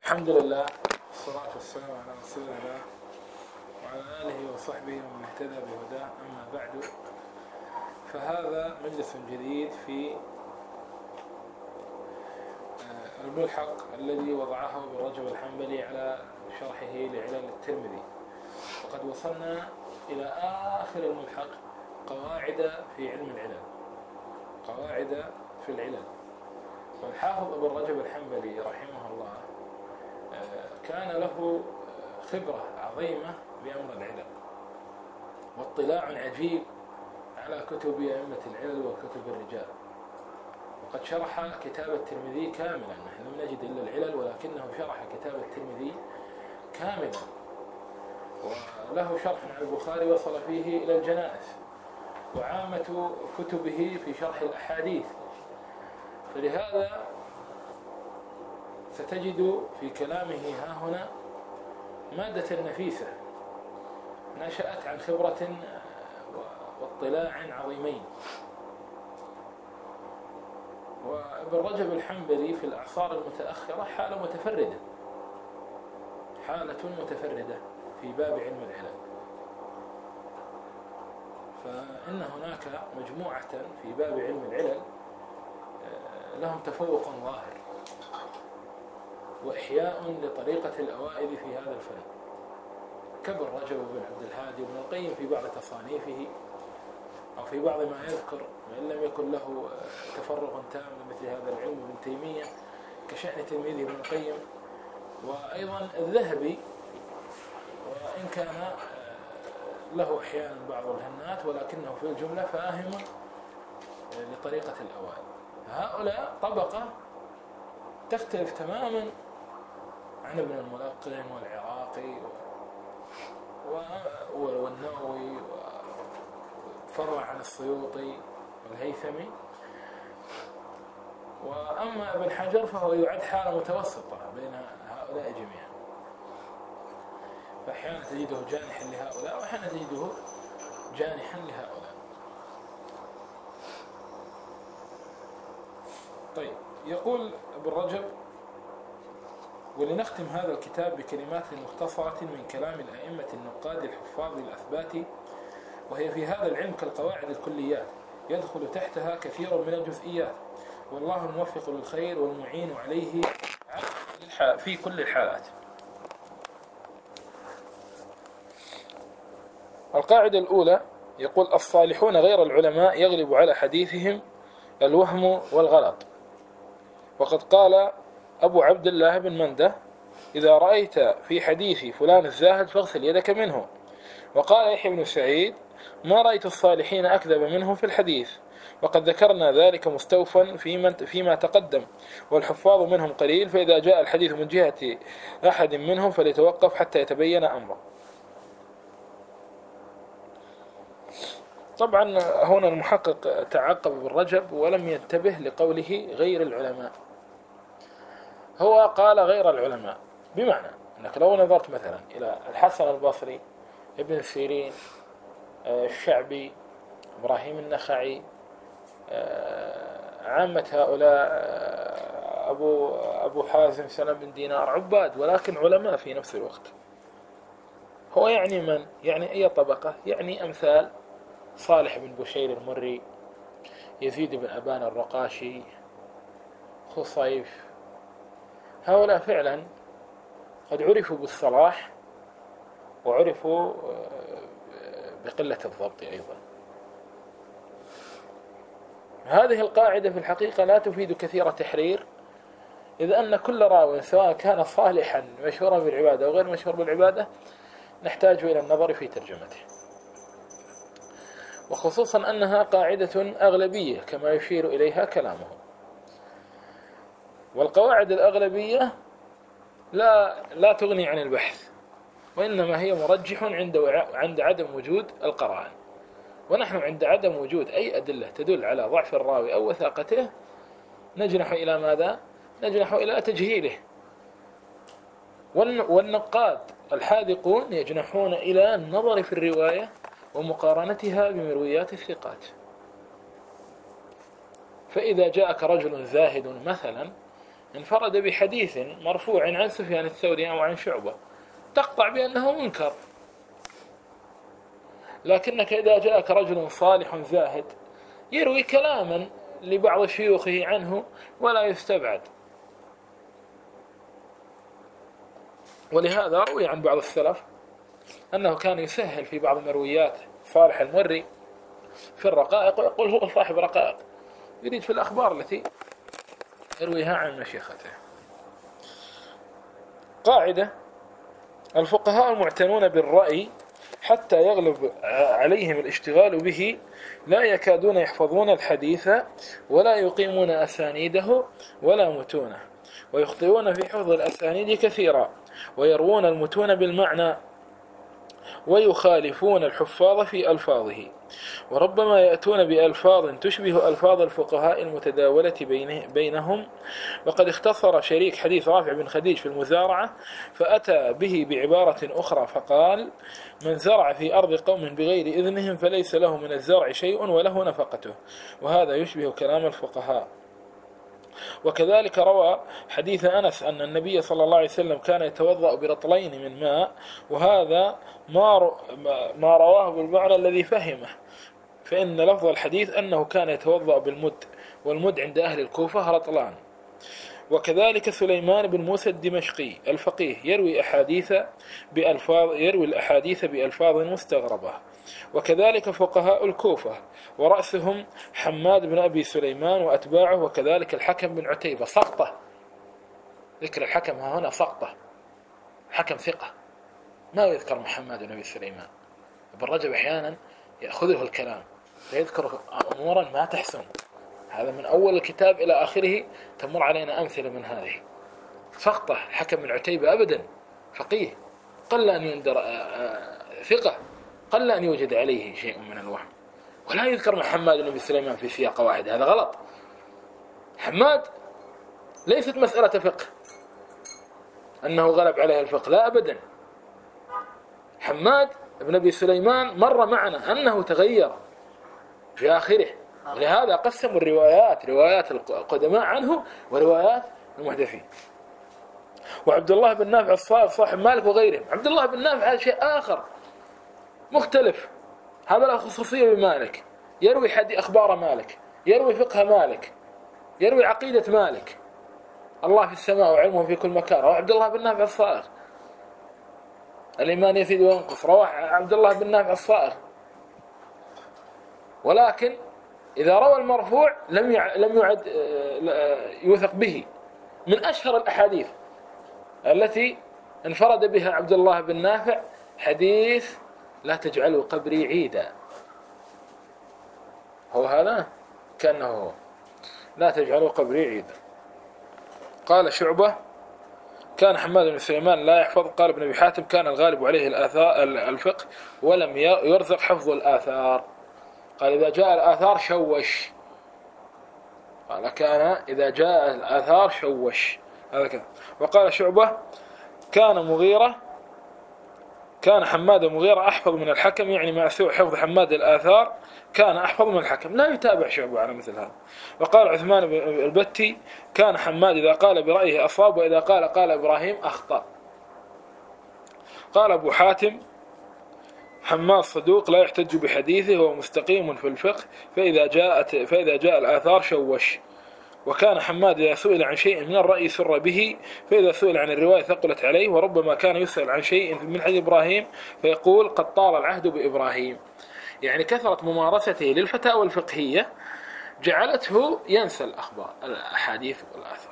الحمد لله والصلاة والسلام على رسول الله وعلى آله وصحبه ومن اهتدى بهداه. أما بعد، فهذا مجلس جديد في الملحق الذي وضعه ابن رجب الحنبلي على شرحه لعلل الترمذي، وقد وصلنا إلى آخر الملحق، قواعد في علم العلل، قواعد في العلل. والحافظ ابن رجب الحنبلي رحمه الله كان له خبرة عظيمة بأمر العلل واطلاع عجيب على كتب أئمة العلل وكتب الرجال، وقد شرح كتاب الترمذي كاملا. نحن لم نجد إلا العلل، ولكنه شرح كتاب الترمذي كاملا، وله شرح على البخاري وصل فيه إلى الجنائز، وعامة كتبه في شرح الأحاديث. فلهذا ستجد في كلامه ها هنا مادة نفيسة نشأت عن خبرة واطلاع عظيمين. وابن رجب الحنبلي في الأعصار المتأخرة حالة متفردة في باب علم العلل، فإن هناك مجموعة في باب علم العلل لهم تفوق ظاهر وإحياء لطريقة الأوائل في هذا الفن، كابن رجب وابن عبد الهادي وابن القيم في بعض تصانيفه أو في بعض ما يذكر، وإن لم يكن له تفرغ تام مثل هذا العلم. ابن تيمية كشأن تلميذه ابن القيم، وأيضا الذهبي، وإن كان له أحيانا بعض الهنات ولكنه في الجملة فاهم لطريقة الأوائل. هؤلاء طبقة تختلف تماما عن ابن الملقن والعراقي والنووي، وفرع عن السيوطي والهيثمي. وأما ابن حجر فهو يعد حالة متوسطة بين هؤلاء جميعا، فأحيانا تجده جانحا لهؤلاء وأحيانا تجده جانحا لهؤلاء. طيب، يقول ابن رجب: ولنختم هذا الكتاب بكلمات مختصرة من كلام الأئمة النقاد الحفاظ الأثبات، وهي في هذا العلم كالقواعد الكليات، يدخل تحتها كثير من الجزئيات، والله الموفق للخير والمعين عليه في كل الحالات. القاعدة الأولى يقول: الصالحون غير العلماء يغلب على حديثهم الوهم والغلط. وقد قال أبو عبد الله بن منده: إذا رأيت في حديث فلان الزاهد فاغسل يدك منه. وقال يحيى بن سعيد: ما رأيت الصالحين أكذب منهم في الحديث. وقد ذكرنا ذلك مستوفا فيما تقدم، والحفاظ منهم قليل، فإذا جاء الحديث من جهة أحد منهم فليتوقف حتى يتبين أمره. طبعا هنا المحقق تعقب ابن رجب ولم ينتبه لقوله غير العلماء. هو قال غير العلماء، بمعنى أنك لو نظرت مثلا إلى الحسن البصري، ابن سيرين، الشعبي، إبراهيم النخعي، عامة هؤلاء، أبو حازم سلم بن دينار، عباد ولكن علماء في نفس الوقت. هو يعني من؟ يعني أي طبقة؟ يعني أمثال صالح بن بشير المري، يزيد بن أبان الرقاشي، خصيف. هؤلاء فعلا قد عرفوا بالصلاح وعرفوا بقلة الضبط أيضا. هذه القاعدة في الحقيقة لا تفيد كثير تحرير، إذ أن كل راو سواء كان صالحا مشهورا بالعبادة أو غير مشهور بالعبادة نحتاج إلى النظر في ترجمته، وخصوصا أنها قاعدة أغلبية كما يشير إليها كلامه. والقواعد الأغلبية لا تغني عن البحث، وإنما هي مرجح عند عدم وجود القرائن. ونحن عند عدم وجود أي أدلة تدل على ضعف الراوي أو وثاقته نجنح إلى ماذا؟ نجنح إلى تجهيله. والنقاد الحاذقون يجنحون إلى النظر في الرواية ومقارنتها بمرويات الثقات. فإذا جاءك رجل زاهد مثلا انفرد بحديث مرفوع عن سفيان الثوري أو عن شعبة تقطع بأنه منكر، لكنك إذا جاءك رجل صالح زاهد يروي كلاما لبعض شيوخه عنه ولا يستبعد. ولهذا روي عن بعض السلف أنه كان يسهل في بعض مرويات صالح المري في الرقائق ويقول هو صاحب رقائق، يريد في الأخبار التي يرويها عن مشيخته. قاعدة: الفقهاء المعتنون بالرأي حتى يغلب عليهم الاشتغال به لا يكادون يحفظون الحديث ولا يقيمون أسانيده ولا متونه، ويخطئون في حفظ الأسانيد كثيرا، ويروون المتون بالمعنى، ويخالفون الحفاظ في ألفاظه، وربما يأتون بألفاظ تشبه ألفاظ الفقهاء المتداولة بينهم. وقد اختصر شريك حديث رافع بن خديج في المزارعة فأتى به بعبارة أخرى فقال: من زرع في أرض قوم بغير إذنهم فليس له من الزرع شيء وله نفقته، وهذا يشبه كلام الفقهاء. وكذلك روى حديث أنس أن النبي صلى الله عليه وسلم كان يتوضأ برطلين من ماء، وهذا ما رواه بالمعنى الذي فهمه، فإن لفظ الحديث أنه كان يتوضأ بالمد، والمد عند أهل الكوفة رطلان. وكذلك سليمان بن موسى الدمشقي الفقيه يروي الأحاديث بألفاظ مستغربة. وكذلك فقهاء الكوفة ورأسهم حماد بن أبي سليمان وأتباعه، وكذلك الحكم بن عتيبة. سقطة، ذكر الحكم هنا سقطة، حكم ثقة، ما يذكر محمد بن أبي سليمان. ابن رجب أحيانا يأخذه الكلام فيذكر أمورا ما تحسن، هذا من أول الكتاب إلى آخره تمر علينا أمثلة من هذه. سقطة حكم بن عتيبة أبدا فقيه، قل أن يندر ثقة، قل أن يوجد عليه شيء من الوهم، ولا يذكر محمد بن أبي سليمان في سياق واحد، هذا غلط. حماد ليست مسألة فقه أنه غلب عليه الفقه، لا أبدا. حماد بن أبي سليمان مر معنا أنه تغير في آخره، ولهذا قسموا الروايات، روايات القدماء عنه وروايات المحدثين. وعبد الله بن نافع الصائغ صاحب مالك وغيرهم، عبد الله بن نافع هذا شيء آخر مختلف، هذا له خصوصية بمالك، يروي أخبار مالك، يروي فقه مالك، يروي عقيدة مالك، الله في السماء وعلمه في كل مكان. روى عبد الله بن نافع الصائغ الإيمان يزيد وينقص، روى عبد الله بن نافع الصائغ. ولكن إذا روى المرفوع لم يعد يوثق به. من أشهر الأحاديث التي انفرد بها عبد الله بن نافع حديث: لا تجعلوا قبري عيدا. هو هذا كأنه هو، لا تجعلوا قبري عيدا. قال شعبة: كان حماد بن سليمان لا يحفظ. قال ابن أبي حاتم: كان الغالب عليه الفقه ولم يرزق حفظ الآثار. قال: إذا جاء الآثار شوش. قال: كان إذا جاء الآثار شوش، هذا كذا. وقال شعبة: كان حماد المغيرة أحفظ من الحكم، يعني مع سوء حفظ حماد الآثار كان أحفظ من الحكم، لا يتابع شعبة على مثل هذا. وقال عثمان البتي: كان حماد إذا قال برأيه أصاب، وإذا قال إبراهيم أخطأ. قال أبو حاتم: حماد صدوق لا يحتج بحديثه وهو مستقيم في الفقه، فإذا جاء الآثار شوش. وكان حماد إذا سئل عن شيء من الرأي سر به، فإذا سئل عن الرواية ثقلت عليه. وربما كان يسأل عن شيء من حديث إبراهيم فيقول: قد طال العهد بإبراهيم. يعني كثرة ممارسته للفتاوى الفقهية جعلته ينسى الأحاديث والآثار.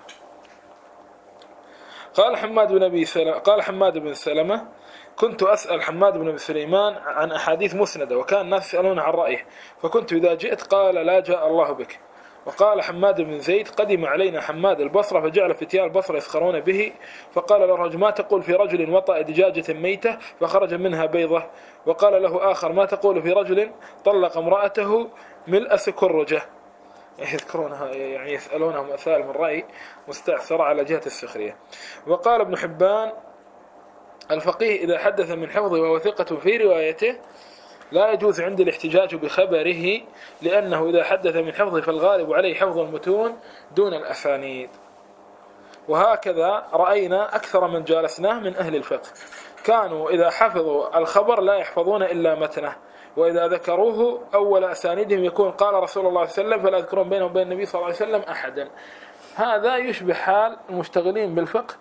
قال حماد بن سلمة: كنت أسأل حماد بن أبي سليمان عن أحاديث مسندة، وكان الناس يسألون عن رأيه، فكنت إذا جئت قال: لا جاء الله بك. وقال حماد بن زيد: قدم علينا حماد البصرة فجعل فتيان البصرة يسخرون به، فقال له الرجل: ما تقول في رجل وطأ دجاجة ميتة فخرج منها بيضة؟ وقال له آخر: ما تقول في رجل طلق امرأته ملء سكرجة؟ يذكرونها، يعني يسألونها مسائل من رأي مستعصرة على جهة السخرية. وقال ابن حبان: الفقيه إذا حدث من حفظه وهو ثقة في روايته لا يجوز عند الاحتجاج بخبره، لأنه إذا حدث من حفظه فالغالب عليه حفظ المتون دون الأسانيد. وهكذا رأينا أكثر من جالسناه من أهل الفقه كانوا إذا حفظوا الخبر لا يحفظون إلا متنه، وإذا ذكروه أول أسانيدهم يكون قال رسول الله صلى الله عليه وسلم، فلا يذكرون بينهم وبين النبي صلى الله عليه وسلم أحدا. هذا يشبه حال المشتغلين بالفقه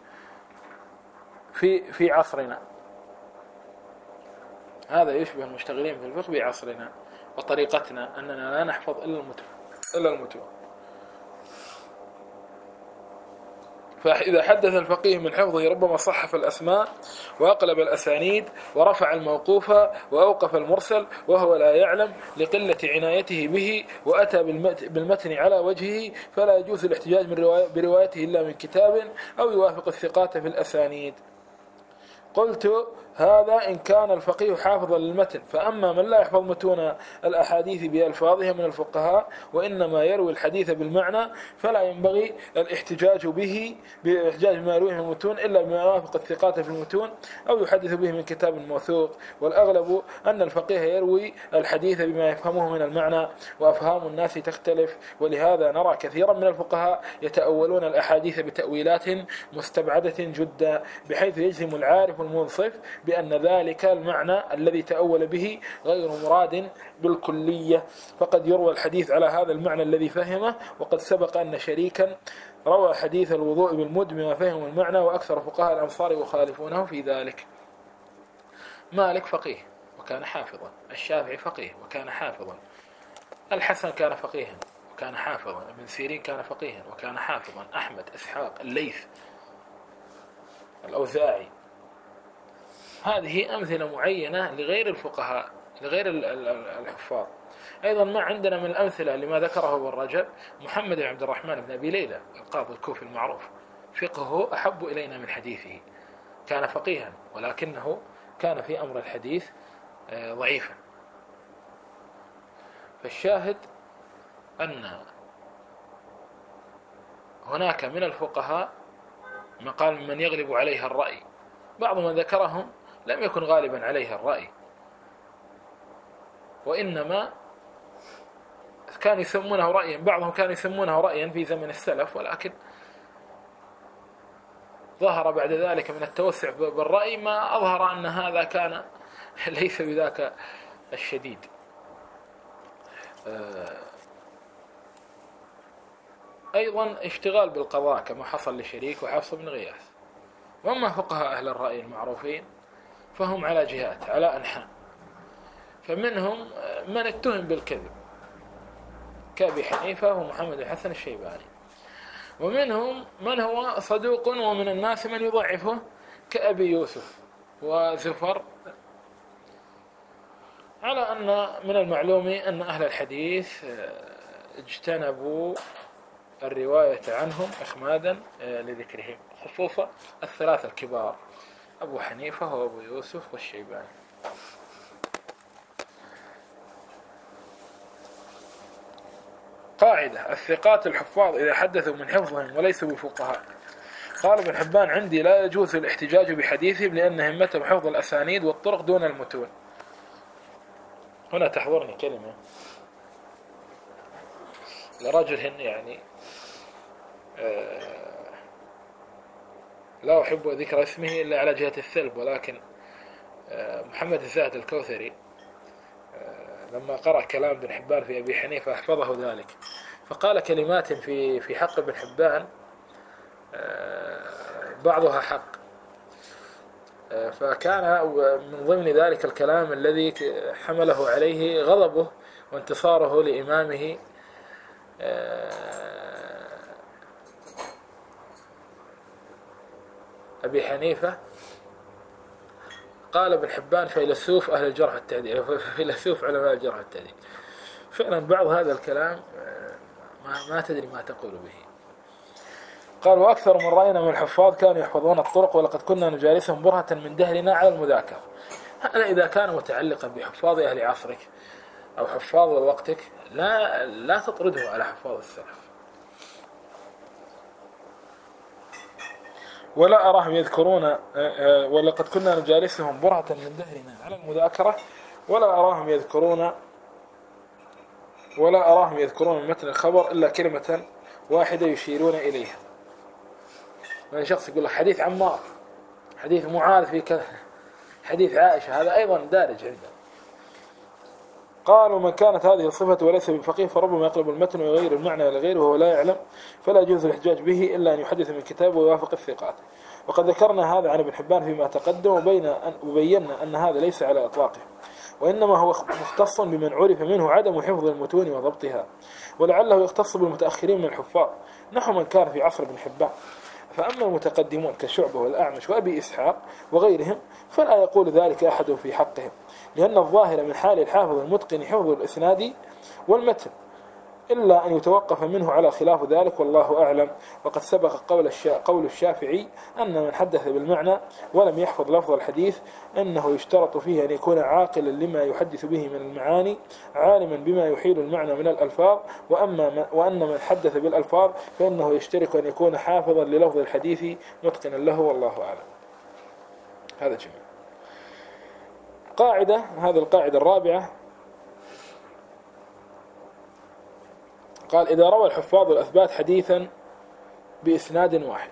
في عصرنا. هذا يشبه المشتغلين بالفقه بعصرنا وطريقتنا، أننا لا نحفظ إلا المتون. فإذا حدث الفقيه من حفظه ربما صحف الأسماء وأقلب الأسانيد ورفع الموقوف وأوقف المرسل وهو لا يعلم لقلة عنايته به، وأتى بالمتن على وجهه، فلا يجوز الاحتجاج بروايته إلا من كتاب أو يوافق الثقات في الأسانيد. قلت هذا إن كان الفقيه حافظا للمتن، فأما من لا يحفظ متون الأحاديث بألفاظها من الفقهاء وإنما يروي الحديث بالمعنى، فلا ينبغي الاحتجاج بما يرويه من المتون إلا بما يوافق الثقات في المتون أو يحدث به من كتاب موثوق. والأغلب أن الفقيه يروي الحديث بما يفهمه من المعنى، وأفهام الناس تختلف، ولهذا نرى كثيرا من الفقهاء يتأولون الأحاديث بتأويلات مستبعدة جدا، بحيث يجزم العارف المنصف بأن ذلك المعنى الذي تأول به غير مراد بالكلية، فقد يروى الحديث على هذا المعنى الذي فهمه. وقد سبق أن شريكا روى حديث الوضوء بالمد بما فهم المعنى، وأكثر فقهاء الأمصار يخالفونه في ذلك. مالك فقيه وكان حافظا، الشافعي فقيه وكان حافظا، الحسن كان فقيها وكان حافظا، ابن سيرين كان فقيها وكان حافظا، أحمد، إسحاق، الليث، الأوزاعي. هذه أمثلة معينة لغير الفقهاء، لغير الحفاظ. أيضا ما عندنا من الأمثلة لما ذكره ابن رجب محمد بن عبد الرحمن بن أبي ليلى القاضي الكوفي المعروف، فقهه أحب إلينا من حديثه، كان فقيها ولكنه كان في أمر الحديث ضعيفا. فالشاهد أن هناك من الفقهاء مقال من يغلب عليها الرأي، بعض من ذكرهم لم يكن غالبا عليها الرأي، وإنما كانوا يسمونه رأيا، بعضهم كانوا يسمونه رأيا في زمن السلف، ولكن ظهر بعد ذلك من التوسع بالرأي ما أظهر أن هذا كان ليس بذاك الشديد. أيضا اشتغال بالقضاء كما حصل لشريك وحفص بن غياث. وأما فقهاء أهل الرأي المعروفين فهم على جهات، على أنحاء، فمنهم من اتهم بالكذب كأبي حنيفة ومحمد بن حسن الشيباني، ومنهم من هو صدوق ومن الناس من يضعفه كأبي يوسف وزفر، على أن من المعلوم أن أهل الحديث اجتنبوا الرواية عنهم إخمادا لذكرهم، خصوصا الثلاثة الكبار أبو حنيفة وأبو يوسف والشيباني. قاعدة: الثقات الحفاظ إذا حدثوا من حفظهم وليسوا بفقهاء. قال ابن حبان: عندي لا يجوز الاحتجاج بحديثهم لأن همتهم حفظ الأسانيد والطرق دون المتون. هنا تحضرني كلمة لرجل يعني لا أحب ذكر اسمه إلا على جهة السلب، ولكن محمد الزاهد الكوثري لما قرأ كلام ابن حبان في أبي حنيفة أحفظه ذلك، فقال كلمات في حق ابن حبان بعضها حق، فكان من ضمن ذلك الكلام الذي حمله عليه غضبه وانتصاره لإمامه أبي حنيفة. قال ابن حبان: فيلسوف أهل الجرح والتعديل، فيلسوف علماء الجرح والتعديل. فعلا بعض هذا الكلام ما تدري ما تقول به. قال: وأكثر من رأينا من الحفاظ كانوا يحفظون الطرق، ولقد كنا نجالسهم برهة من دهرنا على المذاكرة. هذا إذا كان متعلقا بحفاظ أهل عصرك أو حفاظ وقتك لا تطرده على حفاظ السلف. ولا أراهم يذكرون ولقد كنا نجالسهم برهة من دهرنا على المذاكرة، ولا أراهم يذكرون من متن الخبر إلا كلمة واحدة يشيرون إليها. من شخص يقول لك حديث عمار، حديث معاذ في كذا، حديث عائشة، هذا أيضا دارج عنده. قال: ومن كانت هذه الصفة وليس بفقيه فربما يقلب المتن ويغير المعنى إلى غيره وهو لا يعلم، فلا يجوز الاحتجاج به إلا أن يحدث من كتابه ويوافق الثقات. وقد ذكرنا هذا عن ابن حبان فيما تقدم، وبينا أن هذا ليس على إطلاقه، وإنما هو مختص بمن عرف منه عدم حفظ المتون وضبطها، ولعله يختص بالمتأخرين من الحفاظ نحو من كان في عصر ابن حبان. فأما المتقدمون كشعبة والأعمش وأبي إسحاق وغيرهم فلا يقول ذلك أحد في حقهم، لأن الظاهر من حال الحافظ المتقن حفظ الإسناد والمتن، إلا أن يتوقف منه على خلاف ذلك، والله أعلم. وقد سبق قول الشافعي أن من حدث بالمعنى ولم يحفظ لفظ الحديث أنه يشترط فيه أن يكون عاقلا لما يحدث به من المعاني، عالما بما يحيل المعنى من الألفاظ، وأن من حدث بالألفاظ فإنه يشترك أن يكون حافظا للفظ الحديث متقنا له، والله أعلم. هذا جميل. هذه القاعدة الرابعة، قال: إذا روى الحفاظ الأثبات حديثا بإسناد واحد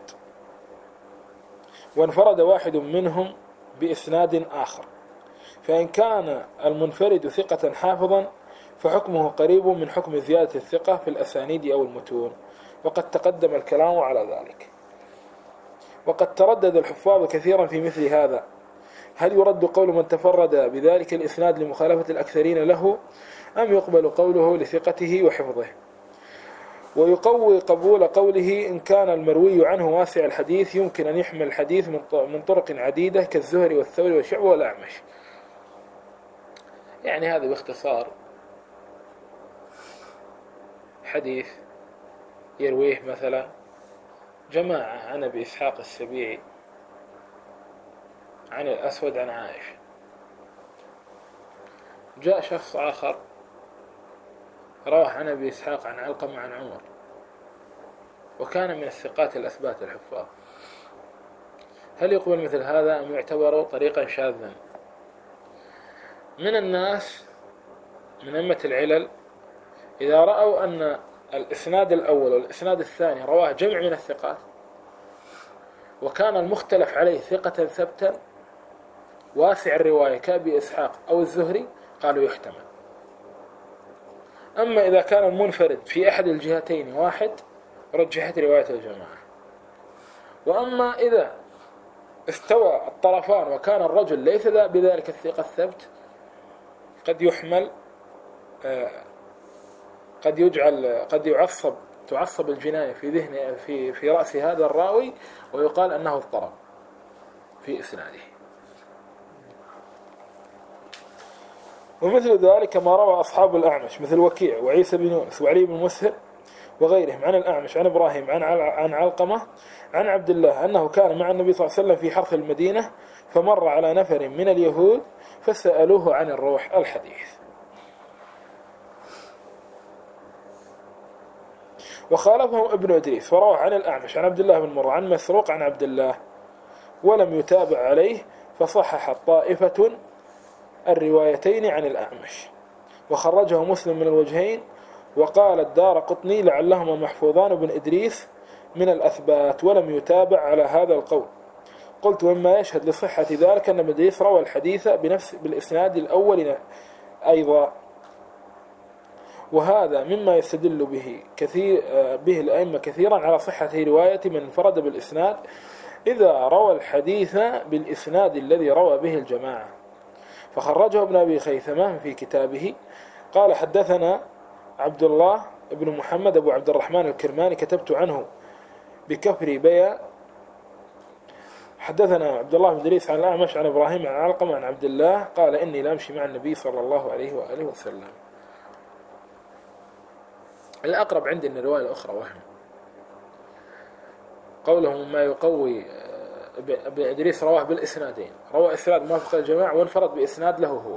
وانفرد واحد منهم بإسناد آخر، فإن كان المنفرد ثقة حافظا فحكمه قريب من حكم زيادة الثقة في الأسانيد أو المتون، وقد تقدم الكلام على ذلك. وقد تردد الحفاظ كثيرا في مثل هذا: هل يرد قول من تفرد بذلك الإسناد لمخالفة الأكثرين له، أم يقبل قوله لثقته وحفظه؟ ويقوي قبول قوله إن كان المروي عنه واسع الحديث يمكن أن يحمل الحديث من طرق عديدة كالزهري والثوري والشعبة والأعمش. يعني هذا باختصار حديث يرويه مثلا جماعة عن أبي إسحاق السبيعي عن الأسود عن عائشة، جاء شخص آخر رواه عن أبي إسحاق عن علقمة عن عمر، وكان من الثقات الأثبات الحفاظ، هل يقبل مثل هذا أم يعتبر طريقا شاذا؟ من الناس من أئمة العلل إذا رأوا أن الإسناد الأول والإسناد الثاني رواه جمع من الثقات وكان المختلف عليه ثقة ثبتا واسع الرواية كأبي إسحاق أو الزهري، قالوا يحتمل. أما إذا كان المنفرد في أحد الجهتين واحد رجحت رواية الجماعة. وأما إذا استوى الطرفان وكان الرجل ليس بذلك الثقة الثبت قد يحمل، قد تعصب الجناية في ذهن في رأس هذا الراوي ويقال أنه اضطرب في إسناده. ومثل ذلك ما روى أصحاب الأعمش مثل وكيع وعيسى بن يونس وعلي بن مسهر وغيرهم عن الأعمش عن إبراهيم عن علقمة عن عبد الله أنه كان مع النبي صلى الله عليه وسلم في حرث المدينة فمر على نفر من اليهود فسألوه عن الروح الحديث. وخالفهم ابن إدريس فروى عن الأعمش عن عبد الله بن مرة عن مسروق عن عبد الله ولم يتابع عليه، فصحح الطائفة الروايتين عن الأعمش، وخرجه مسلم من الوجهين. وقال الدارقطني لعلهما محفوظان بن إدريس من الأثبات ولم يتابع على هذا القول. قلت: ومما يشهد لصحة ذلك أن ابن إدريس روى الحديث بالإسناد الأول أيضا، وهذا مما يستدل به الأئمة كثيرا على صحة رواية من انفرد بالإسناد إذا روى الحديث بالإسناد الذي روى به الجماعة. فخرجه ابن أبي خيثمة في كتابه قال: حدثنا عبد الله بن محمد أبو عبد الرحمن الكرماني كتبت عنه بكفر بيا. حدثنا عبد الله بن إدريس عن الأعمش عن إبراهيم عن علقمة عن عبد الله قال: إني لأمشي مع النبي صلى الله عليه وآله وسلم. الأقرب عندي أن الرواية الأخرى وهم، قولهم ما يقوي ابن إدريس رواه بالإسنادين، روى إسناد موافق الجماعة وانفرد بإسناد له هو،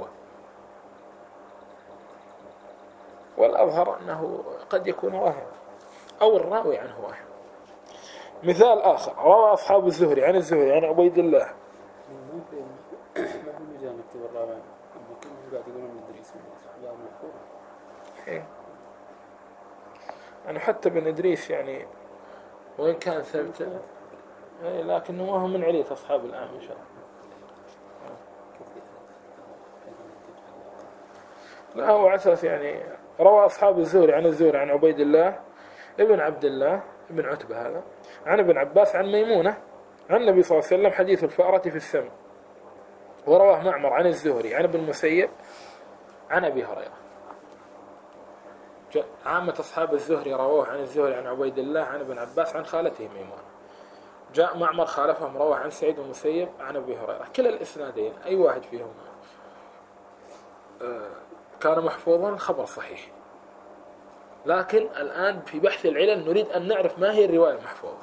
والأظهر أنه قد يكون واهم أو الراوي عنه واهم. مثال آخر: روى أصحاب الزهري عن الزهري عن عبيد الله. يعني حتى ابن إدريس يعني وإن كان ثابت لكنه ما هو من علية أصحاب الأعمش. لا هو أساس يعني روى أصحاب الزهري عن الزهري عن عبيد الله ابن عبد الله ابن عتبة هذا عن ابن عباس عن ميمونة عن النبي صلى الله عليه وسلم حديث الفأرة في السم. ورواه معمر عن الزهري عن ابن المسيب عن أبي هريرة. عامة أصحاب الزهري رواه عن الزهري عن عبيد الله عن ابن عباس عن خالته ميمونة. جاء معمر خالفهم رواه عن سعيد بن المسيب عن أبي هريرة. كلا الإسنادين أي واحد فيهم كان محفوظا الخبر صحيح. لكن الآن في بحث العلل نريد أن نعرف ما هي الرواية المحفوظة.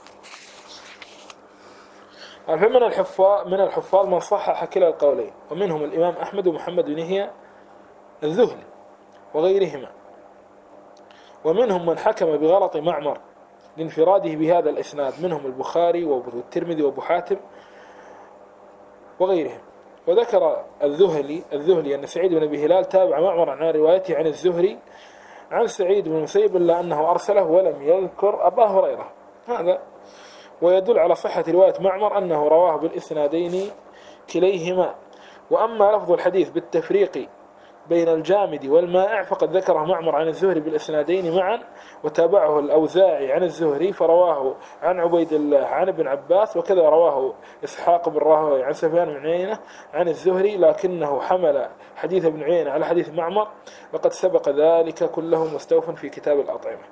من الحفاظ من صحح كلا القولين، ومنهم الإمام أحمد ومحمد بن يحيى الذهلي وغيرهما. ومنهم من حكم بغلط معمر لانفراده بهذا الإسناد، منهم البخاري والترمذي وابو حاتم وغيرهم. وذكر الذهلي أن سعيد بن أبي هلال تابع معمر عن روايته عن الزهري عن سعيد بن المسيب إلا أنه أرسله ولم يذكر أبا هريرة. هذا ويدل على صحة رواية معمر أنه رواه بالإسنادين كليهما. وأما لفظ الحديث بالتفريق بين الجامد والمائع فقد ذكره معمر عن الزهري بالإسنادين معا، وتابعه الأوزاعي عن الزهري فرواه عن عبيد الله عن ابن عباس، وكذا رواه إسحاق بن راهويه عن سفيان بن عيينة عن الزهري، لكنه حمل حديث ابن عيينة على حديث معمر، وقد سبق ذلك كله مستوفا في كتاب الأطعمة.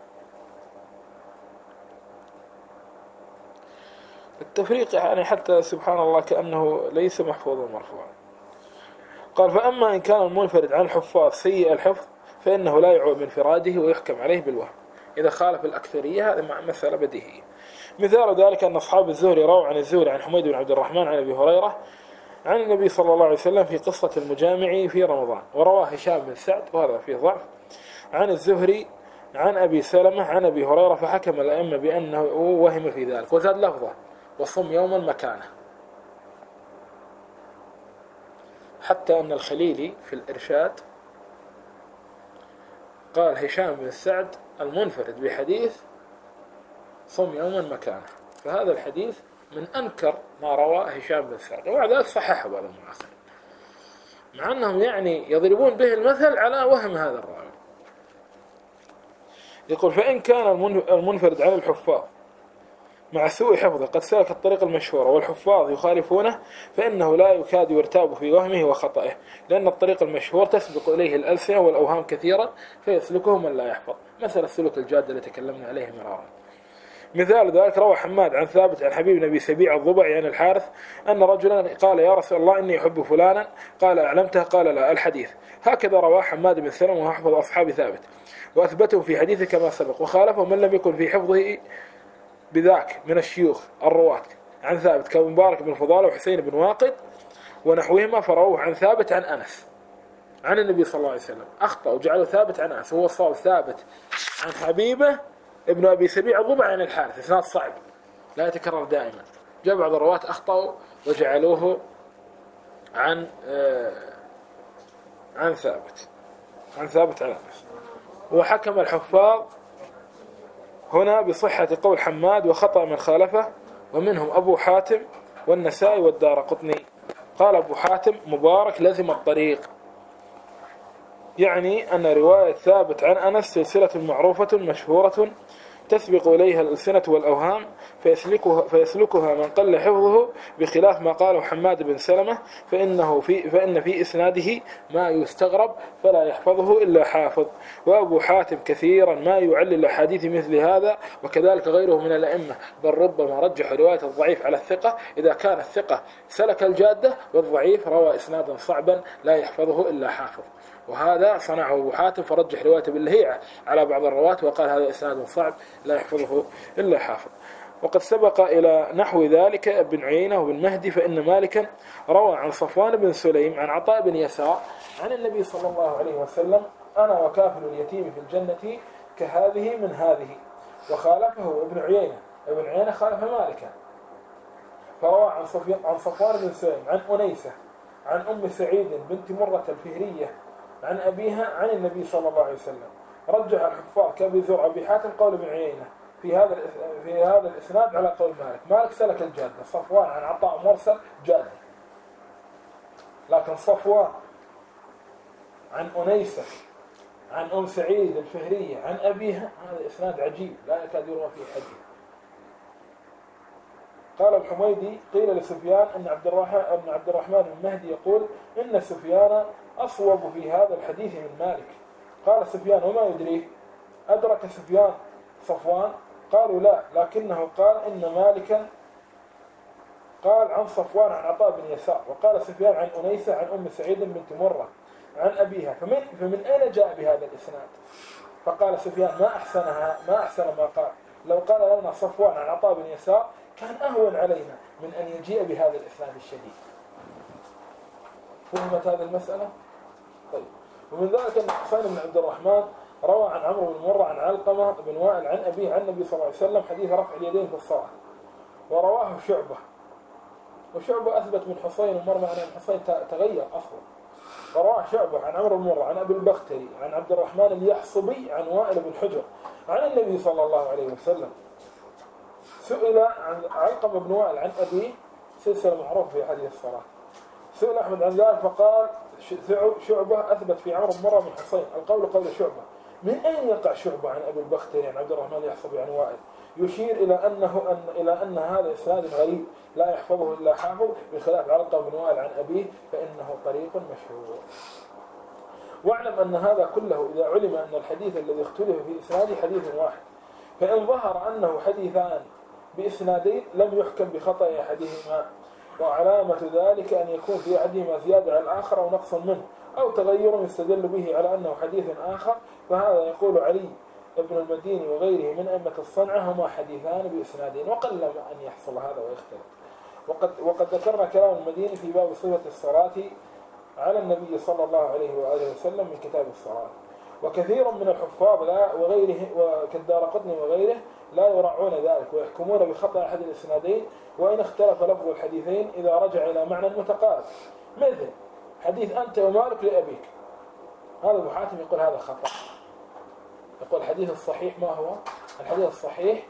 التفريق يعني حتى سبحان الله كأنه ليس محفوظا مرفوعا. قال فأما إن كان المنفرد عن الحفاظ سيء الحفظ فإنه لا يعوب بانفراده ويحكم عليه بالوهم إذا خالف الأكثرية. هذا مسألة بديهية. مثال ذلك أن أصحاب الزهري رووا عن الزهري عن حميد بن عبد الرحمن عن أبي هريرة عن النبي صلى الله عليه وسلم في قصة المجامع في رمضان، ورواه هشام بن سعد وهذا فيه ضعف عن الزهري عن أبي سلمة عن أبي هريرة، فحكم الأئمة بأنه وهم في ذلك، وزاد لفظه وصم يوما مكانه. حتى أن الخليلي في الإرشاد قال هشام بن سعد المنفرد بحديث صم يوما مكانه، فهذا الحديث من أنكر ما رواه هشام بن سعد، ومع ذلك صححه بعض المعاصرين، مع أنهم يعني يضربون به المثل على وهم هذا الراوي. يقول فإن كان المنفرد عن الحفاظ مع سوء حفظه قد سلك الطريق المشهور والحفاظ يخالفونه فإنه لا يكاد يرتاب في وهمه وخطئه، لأن الطريق المشهور تسبق إليه الألسنة والأوهام كثيرا فيسلكه من لا يحفظ، مثل السلوك الجاد اللي تكلمنا عليه مرارا. مثال ذلك روى حماد عن ثابت عن حبيب نبي سبيع الضبعي عن الحارث أن رجلا قال يا رسول الله إني أحب فلانا، قال أعلمته؟ قال لا. الحديث هكذا رواه حماد بن سلمة وهو أحفظ أصحاب ثابت، وأثبته في حديثه كما سبق، وخالفه من لم يكن في حفظه بذاك من الشيوخ الرواة عن ثابت كمبارك بن فضالة وحسين بن واقد ونحوهما، فروه عن ثابت عن أنس عن النبي صلى الله عليه وسلم، أخطأ وجعله ثابت عن أنس، هو الصواب ثابت عن حبيبه ابن أبي سبيع الضبعي عن الحارث، إسناد صعب لا يتكرر دائما. جاء بعض الرواة أخطأوا وجعلوه عن ثابت عن أنس. وحكم الحفاظ هنا بصحة قول حماد وخطأ من خالفه، ومنهم أبو حاتم والنسائي والدارقطني. قال أبو حاتم مبارك لزم الطريق، يعني أن رواية ثابت عن أنس سلسلة معروفة مشهورة تسبق إليها الألسنة والأوهام فيسلكها من قل حفظه، بخلاف ما قاله حماد بن سلمة فإن في إسناده ما يستغرب فلا يحفظه إلا حافظ. وأبو حاتم كثيرا ما يعلل أحاديث مثل هذا، وكذلك غيره من الأئمة، بل ربما رجح رواية الضعيف على الثقة إذا كان الثقة سلك الجادة، والضعيف روى إسنادا صعبا لا يحفظه إلا حافظ. وهذا صنعه أبو حاتم فرجح روايته باللهيعة على بعض الرواة، وقال هذا إسناد صعب لا يحفظه إلا حافظ. وقد سبق إلى نحو ذلك ابن عيينة وابن مهدي، فإن مالكا روى عن صفوان بن سليم عن عطاء بن يسار عن النبي صلى الله عليه وسلم أنا وكافل اليتيم في الجنة كهذه من هذه. وخالفه ابن عيينة خالف مالكا فروى عن صفوان بن سليم عن أنيسة عن أم سعيد بنت مرة الفهرية عن أبيها عن النبي صلى الله عليه وسلم. رجح الحفاظ كأبي زرع أبي حاتم قول ابن عيينة في هذا الإسناد على قول مالك. مالك سلك الجادة، صفوان عن عطاء مرسل جادة، لكن صفوان عن أنيسة عن أم سعيد الفهرية عن أبيها، هذا إسناد عجيب لا يكاد يروى فيه حديث. قال الحميدي: قيل لسفيان أن عبد الرحمن المهدي يقول إن سفيان أصوب في هذا الحديث من مالك. قال سفيان: وما يدريه؟ أدرك سفيان صفوان؟ قالوا: لا، لكنه قال إن مالكا قال عن صفوان عن عطاء بن يسار. وقال سفيان عن أنيسة عن أم سعيد بنت مرة عن أبيها. فمن أين جاء بهذا الإسناد؟ فقال سفيان: ما أحسن ما قال، لو قال لنا صفوان عن عطاء بن يسار كان أهون علينا من أن يجيء بهذا الإسناد الشديد. فهمت هذه المسألة؟ طيب. ومن ذلك أن حسين بن عبد الرحمن روى عن عمرو بن مرة عن علقمة بن وائل عن أبيه عن النبي صلى الله عليه وسلم حديث رفع اليدين في الصلاة، ورواه شعبة. وشعبة أثبت من حسين ومر معنا أن حسين تغير أصلا. ورواه شعبة عن عمرو بن مرة عن أبي البختري عن عبد الرحمن اليحصبي عن وائل بن حجر عن النبي صلى الله عليه وسلم. سئل عن علقمة بن وائل عن أبيه، سلسلة معروفة في حديث الصلاة. سئل أحمد عن ذلك فقال شعبة أثبت في عمرو بن مرة من حسين. القول قول شعبة. من أين يقع شعبة عن أبي البختري عن عبد الرحمن اليحصبي عن وائل؟ يشير إلى أن هذا إسناد غريب لا يحفظه إلا حافظ، بخلاف علقمة بن وائل عن أبيه فإنه طريق مشهور. واعلم أن هذا كله إذا علم أن الحديث الذي اختلف في إسناده حديث واحد، فإن ظهر أنه حديثان بإسنادين لم يحكم بخطأ أحدهما، وعلامة ذلك أن يكون في أحدهما زيادة على الآخر أو نقص منه أو تغير يستدل به على أنه حديث آخر. فهذا يقول علي ابن المديني وغيره من أئمة الصنعة هما حديثان بإسنادين، وقل أن يحصل هذا ويختلف. وقد ذكرنا كلام المديني في باب صفة الصلاة على النبي صلى الله عليه وآله وسلم من كتاب الصلاة. وكثير من الحفاظ وغيره كالدارقطني وغيره لا يراعون ذلك ويحكمون بخطأ أحد الإسنادين وإن اختلف لفظ الحديثين إذا رجع إلى معنى متقارب، مثل حديث أنت ومالك لأبيك، هذا أبو حاتم يقول هذا خطأ. يقول الحديث الصحيح ما هو؟ الحديث الصحيح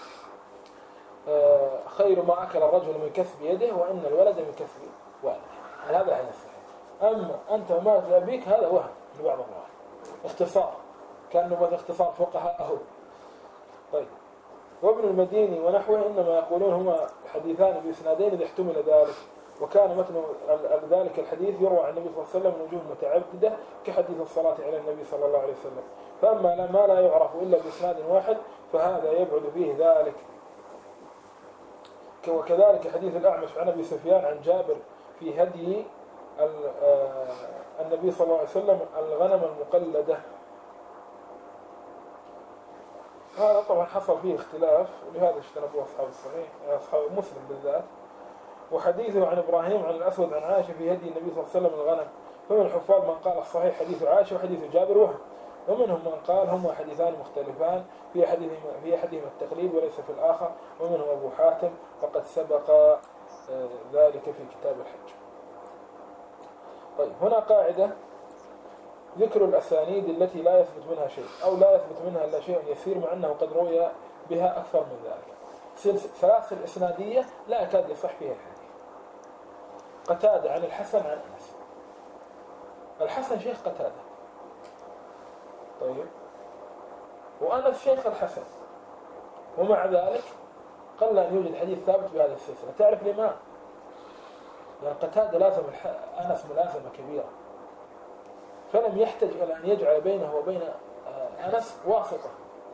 خير ما أكل الرجل من كسب يده وإن الولد من كسب والده، هذا الحديث الصحيح. أما أنت ومالك لأبيك هذا وهم لبعض الرواة، اختصار، كأنه مثل اختصار فقهاء أهو. طيب. وابن المديني ونحوه إنما يقولون هما حديثان بإسنادين إذا احتمل ذلك، وكان متن ذلك الحديث يروى عن النبي صلى الله عليه وسلم من وجوه متعددة كحديث الصلاة على النبي صلى الله عليه وسلم. فأما ما لا يعرف إلا بإسناد واحد فهذا يبعد فيه ذلك. وكذلك حديث الأعمش عن أبي سفيان عن جابر في هدي النبي صلى الله عليه وسلم الغنم المقلدة، هذا طبعا حصل فيه اختلاف، ولهذا اجتنبوه أصحاب الصحيح أصحاب مسلم بالذات. وحديثه عن إبراهيم عن الأسود عن عائشة في هدي النبي صلى الله عليه وسلم الغنم، فمن الحفاظ من قال الصحيح حديث عائشة وحديث جابر وهم، ومنهم من قال هما حديثان مختلفان في أحدهما التقليد وليس في الآخر، ومنهم أبو حاتم وقد سبق ذلك في كتاب الحج. طيب. هنا قاعدة: ذكر الأسانيد التي لا يثبت منها شيء أو لا يثبت منها إلا شيء يسير مع أنه قد روي بها أكثر من ذلك. سلاسل إسنادية لا يكاد يصح فيها الحديث. قتادة عن الحسن عن أنس، الحسن شيخ قتادة، طيب، وأنس شيخ الحسن، ومع ذلك قل أن يوجد حديث ثابت بهذه السلسلة. تعرف لما؟ لأن قتادة لازم أنس ملازمة كبيرة، فلم يحتج إلى أن يجعل بينه وبين أنس واسطة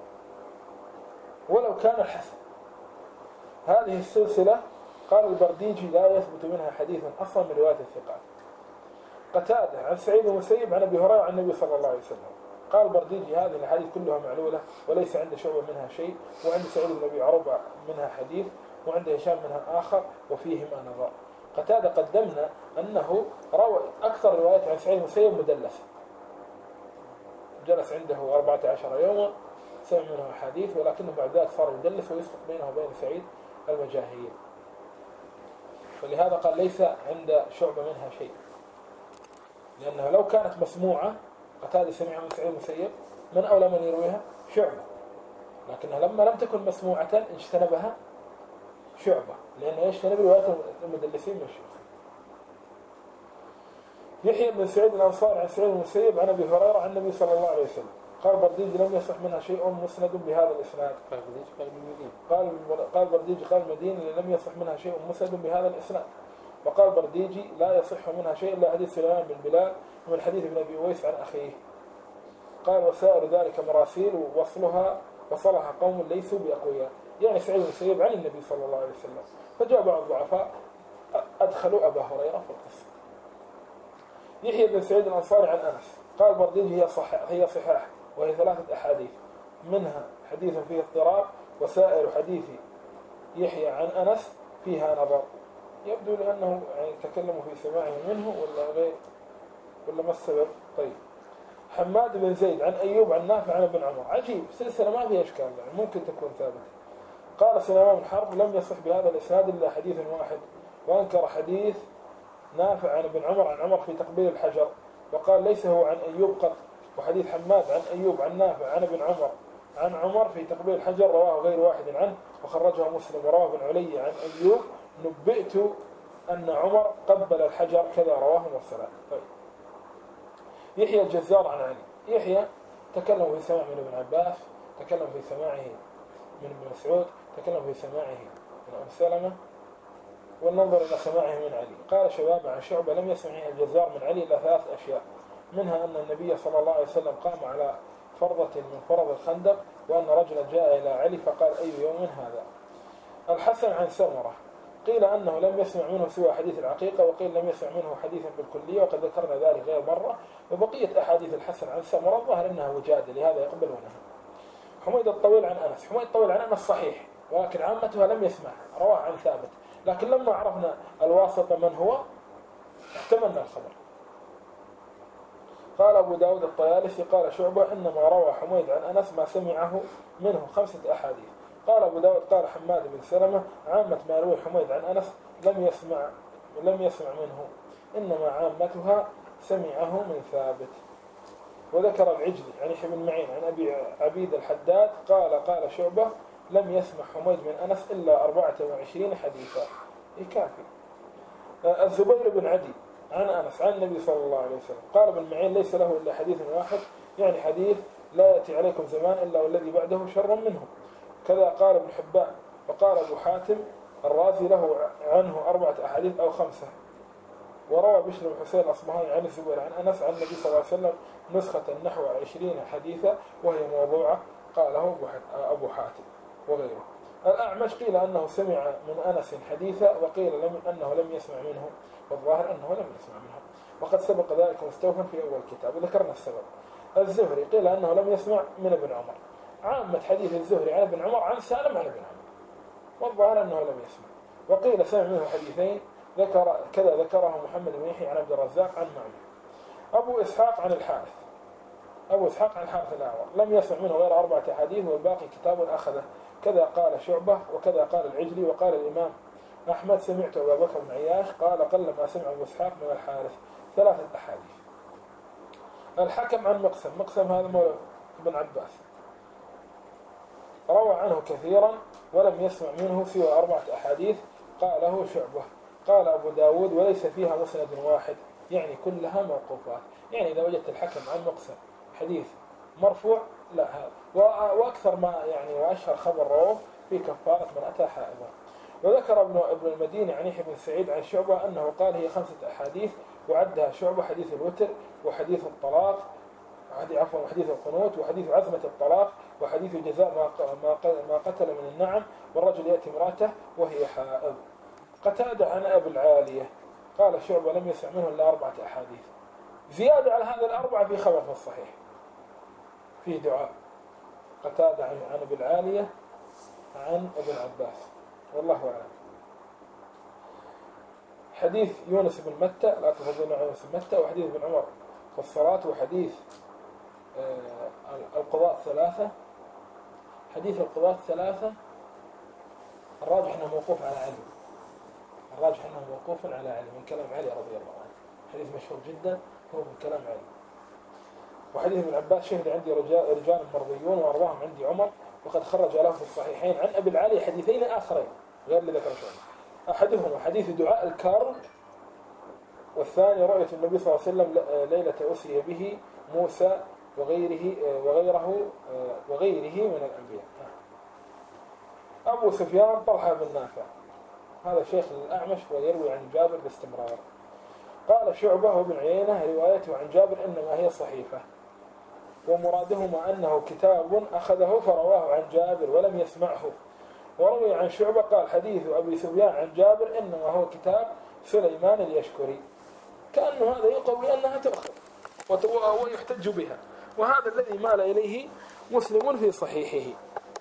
ولو كان الحسن. هذه السلسلة قال البرديجي لا يثبت منها حديث أصلا من رواية الثقات. قتادة عن سعيد المسيب عن أبي هريرة عن النبي صلى الله عليه وسلم. قال البرديجي هذه الحديث كلها معلولة وليس عند شعبة منها شيء، وعند سعيد بن أبي عروبة منها حديث، وعند هشام منها آخر، وفيهما نظر. قتادة قدمنا أنه روى أكثر روايات عن سعيد المسيب مدلسة، جلس عنده 14 يوما سمع منه حديث، ولكنه بعد ذلك صار يدلس ويسقط بينه وبين سعيد المجاهيل، فلهذا قال ليس عند شعبة منها شيء، لأنه لو كانت مسموعة قتادة سمعها من سعيد المسيب من أولى من يرويها؟ شعبة. لكنها لما لم تكن مسموعة اجتنبها شعبة، لأنه يجتنب روايات المدلسين من الشيخ. يحيى بن سعيد الأنصاري عن سعيد بن المسيب عن أبي هريرة عن النبي صلى الله عليه وسلم قال برديجي لم يصح منها شيء مسند بهذا الإسناد. قال برديجي قال المدينة لم يصح منها شيء مسند بهذا الإسناد. وقال برديجي لا يصح منها شيء إلا حديث سليمان بن بلال ومن حديث ابن أبي أويس عن أخيه. قال وسائر ذلك مراسيل وصلها قوم ليسوا بأقوياء، يعني سعيد بن المسيب عن النبي صلى الله عليه وسلم. فجاء بعض الضعفاء أدخلوا أبا هريرة في القصة. يحيى بن سعيد الأنصاري عن أنس قال برديجي هي صحاح، وهي 3 أحاديث، منها حديث فيه اضطراب، وسائر حديث يحيى عن أنس فيها نظر. يبدو لأنه يعني تكلموا في سماعه منه ولا غير، ولا ما السبب؟ طيب. حماد بن زيد عن أيوب عن نافع عن ابن عمر. عجيب، سلسلة ما فيها إشكال، يعني ممكن تكون ثابتة. قال سليمان بن حرب لم يصح بهذا الإسناد إلا حديث واحد، وأنكر حديث نافع عن ابن عمر عن عمر في تقبيل الحجر، وقال ليس هو عن أيوب قط. وحديث حماد عن أيوب عن نافع عن ابن عمر عن عمر في تقبيل الحجر رواه غير واحد عنه وخرجه مسلم. ورواه ابن علي عن أيوب نبئت أن عمر قبل الحجر كذا، رواه مرسلا. طيب. يحيى الجزار عن علي. يحيى تكلم في سماع من ابن عباس، تكلم في سماعه من ابن مسعود، تكلم في سماعه من أم سلمة، والنظر إلى سماعه من علي. قال شباب عن شعبة لم يسمع الجزار من علي إلا 3 أشياء، منها أن النبي صلى الله عليه وسلم قام على فرضة من فرض الخندق، وأن رجلا جاء إلى علي فقال أي يوم هذا. الحسن عن سمرة قيل أنه لم يسمع منه سوى حديث العقيقة، وقيل لم يسمع منه حديثا بالكلية، وقد ذكرنا ذلك غير مرة. وبقية أحاديث الحسن عن سمرة الظاهر أنها وجادة، لهذا يقبلونها. حميد الطويل عن أنس. حميد الطويل عن أنس صحيح، ولكن عامتها لم يسمع، رواه عن ثابت، لكن لما عرفنا الواسطة من هو احتملنا الخبر. قال أبو داود الطيالسي قال شعبة إنما روى حميد عن أنس ما سمعه منه 5 أحاديث. قال أبو داود قال حماد بن سلمة عامة ما يروي حميد عن أنس لم يسمع منه، إنما عامتها سمعه من ثابت. وذكر العجلي عن يحيى بن معين عن أبي عبيد الحداد قال شعبة لم يسمع حميد من أنس إلا 24 حديثا. كافي. الزبير بن عدي عن أنس عن النبي صلى الله عليه وسلم قال ابن معين ليس له إلا حديث واحد، يعني حديث لا يأتي عليكم زمان إلا والذي بعده شر منه. كذا قال ابن حبان. وقال أبو حاتم الرازي له عنه 4 أحاديث أو 5. وروى بشر بن حسين الأصبهاني عن الزبير عن أنس عن النبي صلى الله عليه وسلم نسخة نحو 20 حديثا وهي موضوعة، قاله أبو حاتم وغيره. الأعمش قيل أنه سمع من أنس حديثا، وقيل أنه لم يسمع منه، والظاهر أنه لم يسمع منه، وقد سبق ذلك مستوفا في أول الكتاب وذكرنا السبب. الزهري قيل أنه لم يسمع من ابن عمر. عامة حديث الزهري عن ابن عمر عن سالم عن ابن عمر، والظاهر أنه لم يسمع. وقيل سمع منه حديثين ذكره محمد بن يحيى عن عبد الرزاق عن معمر. أبو إسحاق عن الحارث. أبو إسحاق عن الحارث الأعور لم يسمع منه غير 4 أحاديث، والباقي كتاب أخذه. كذا قال شعبة، وكذا قال العجلي. وقال الإمام أحمد سمعت أبا بكر بن عياش قال قل ما سمع أبو إسحاق من الحارث 3 أحاديث. الحكم عن مقسم هذا مولى ابن عباس روى عنه كثيرا ولم يسمع منه سوى 4 أحاديث، قاله شعبة. قال أبو داود وليس فيها مسند واحد، يعني كلها موقوفات. يعني إذا وجدت الحكم عن مقسم حديث مرفوع لا هذا، وأكثر ما يعني وأشهر خبر رواه في كفارة من أتى حائضا. وذكر ابن المديني عن يحيى بن سعيد عن شعبة أنه قال هي 5 أحاديث، وعدها شعبة حديث الوتر، وحديث الطلاق، وحديث القنوت، وحديث عزمة الطلاق، وحديث جزاء ما قتل من النعم، والرجل يأتي امرأته وهي حائض. قتادة عن أبي العالية قال شعبة لم يسمع منه إلا 4 أحاديث. زيادة على هذا ال4 في خبر في الصحيح فيه دعاء. قتادة عن أبي العالية عن ابن عباس، والله أعلم. حديث يونس بن متى لا تفضلوا عن يونس بن متى، وحديث ابن عمر في الصلاة، وحديث القضاء 3. حديث القضاء 3 الراجح أنه موقوف على علي، الراجح أنه موقوف على علي من كلام علي رضي الله عنه، حديث مشهور جدا هو من كلام علي. وحديث ابن عباس شهد عندي رجال مرضيون وأرواهم عندي عمر، وقد خرج له في الصحيحين عن أبي العالي حديثين آخرين غير اللي ذكر شعبة. أحدهما حديث دعاء الكرب، والثاني رؤية النبي صلى الله عليه وسلم ليلة أسري به موسى وغيره من الأنبياء. أبو سفيان طلحة بن نافع، هذا شيخ الأعمش ويروي عن جابر باستمرار. قال شعبة وابن عيينة روايته عن جابر إنما هي صحيفة، ومرادهما أنه كتاب أخذه فرواه عن جابر ولم يسمعه. وروي عن شعبة قال حديث أبي سفيان عن جابر إنما هو كتاب سليمان اليشكري، كأنه هذا يقوي أنها تؤخذ ويحتج بها، وهذا الذي مال إليه مسلم في صحيحه.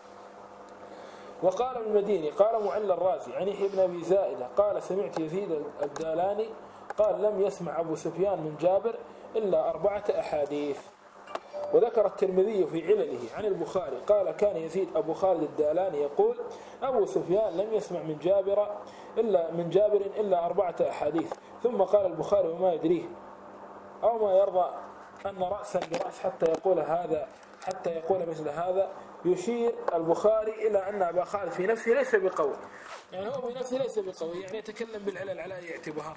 وقال ابن المديني قال معل الرازي عن يحيى بن أبي زائدة قال سمعت يزيد الدالاني قال لم يسمع أبو سفيان من جابر إلا 4 أحاديث. وذكر الترمذي في علله عن البخاري قال كان يزيد أبو خالد الدالاني يقول أبو سفيان لم يسمع من جابر إلا 4 أحاديث. ثم قال البخاري وما يدريه أو ما يرضى أن رأسا برأس حتى يقول مثل هذا، يشير البخاري إلى أن أبا خالد في نفسه ليس بقوي، يعني هو في نفسه ليس بقوي، يعني يتكلم بالعلل على أي اعتبار،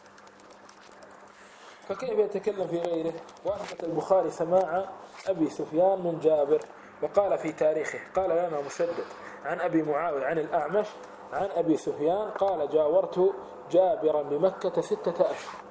فكيف يتكلم في غيره؟ وأثبت البخاري سماع أبي سفيان من جابر. وقال في تاريخه قال لنا مسدد عن أبي معاوية عن الأعمش عن أبي سفيان قال جاورت جابرا بمكة 6 أشهر.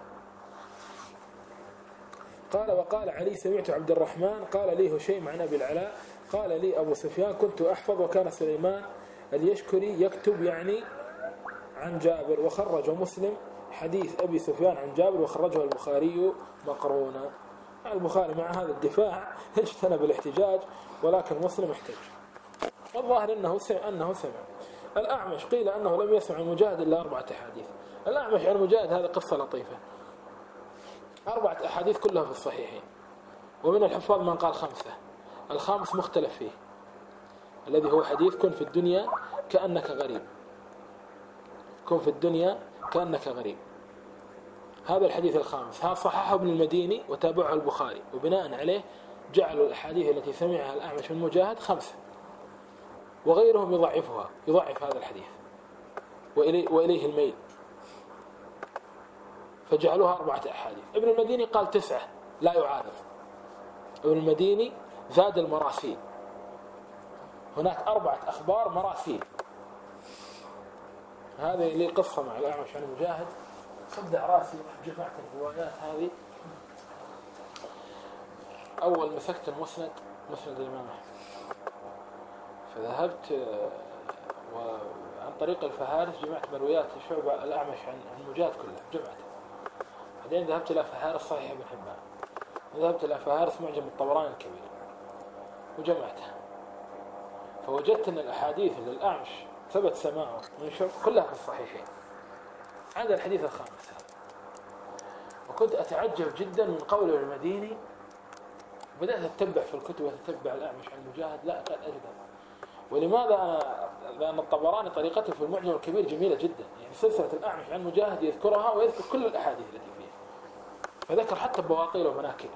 قال وقال علي سمعت عبد الرحمن قال لي هشيم عن أبي العلاء قال لي أبو سفيان كنت أحفظ وكان سليمان اليشكري يكتب يعني عن جابر. وخرج مسلم حديث أبي سفيان عن جابر وخرجه البخاري مقرونا. البخاري مع هذا الدفاع اجتنب الاحتجاج، ولكن مسلم احتج، والظاهر أنه سمع. الأعمش قيل أنه لم يسمع المجاهد إلا 4 أحاديث. الأعمش عن المجاهد هذا قصة لطيفة، 4 أحاديث كلها في الصحيحين، ومن الحفاظ من قال 5، الخامس مختلف فيه الذي هو حديث كن في الدنيا كأنك غريب، كن في الدنيا كأنك غريب. هذا الحديث الخامس هذا صححه ابن المديني وتابعه البخاري، وبناء عليه جعلوا الأحاديث التي سمعها الأعمش من مجاهد 5، وغيرهم يضعف هذا الحديث وإليه الميل، فجعلوها 4 أحاديث. ابن المديني قال 9 لا يعارض، ابن المديني زاد المراسيل، هناك 4 أخبار مراسيل. هذه لي قصة مع الأعمش عن المجاهد صدع راسي، جمعت الروايات هذه. أول مسكت مسند الإمام أحمد، فذهبت وعن طريق الفهارس جمعت مرويات شعبة الأعمش عن المجاهد كلها جمعتها. بعدين ذهبت إلى فهارس صحيح ابن حبان، وذهبت إلى فهارس معجم الطبراني الكبير وجمعتها، فوجدت أن الأحاديث للأعمش ثبت سماعه من شعب كلها في الصحيحين عدا الحديث الخامس هذا. وكنت أتعجب جدا من قول المديني، بدأت أتبع في الكتب وأتبع الأعمش عن المجاهد، لا قد أجد. ولماذا لأن الطبراني طريقته في المعجم الكبير جميلة جدا، يعني سلسلة الأعمش عن المجاهد يذكرها ويذكر كل الأحاديث التي فيها، فذكر حتى بواقيل ومناكب.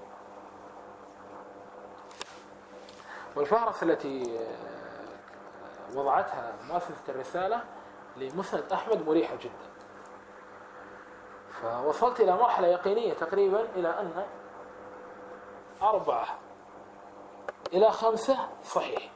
والفهرس التي وضعتها مؤسسة الرسالة لمسند أحمد مريحة جدا، فوصلت إلى مرحلة يقينية تقريبا إلى أن 4 إلى 5 صحيح.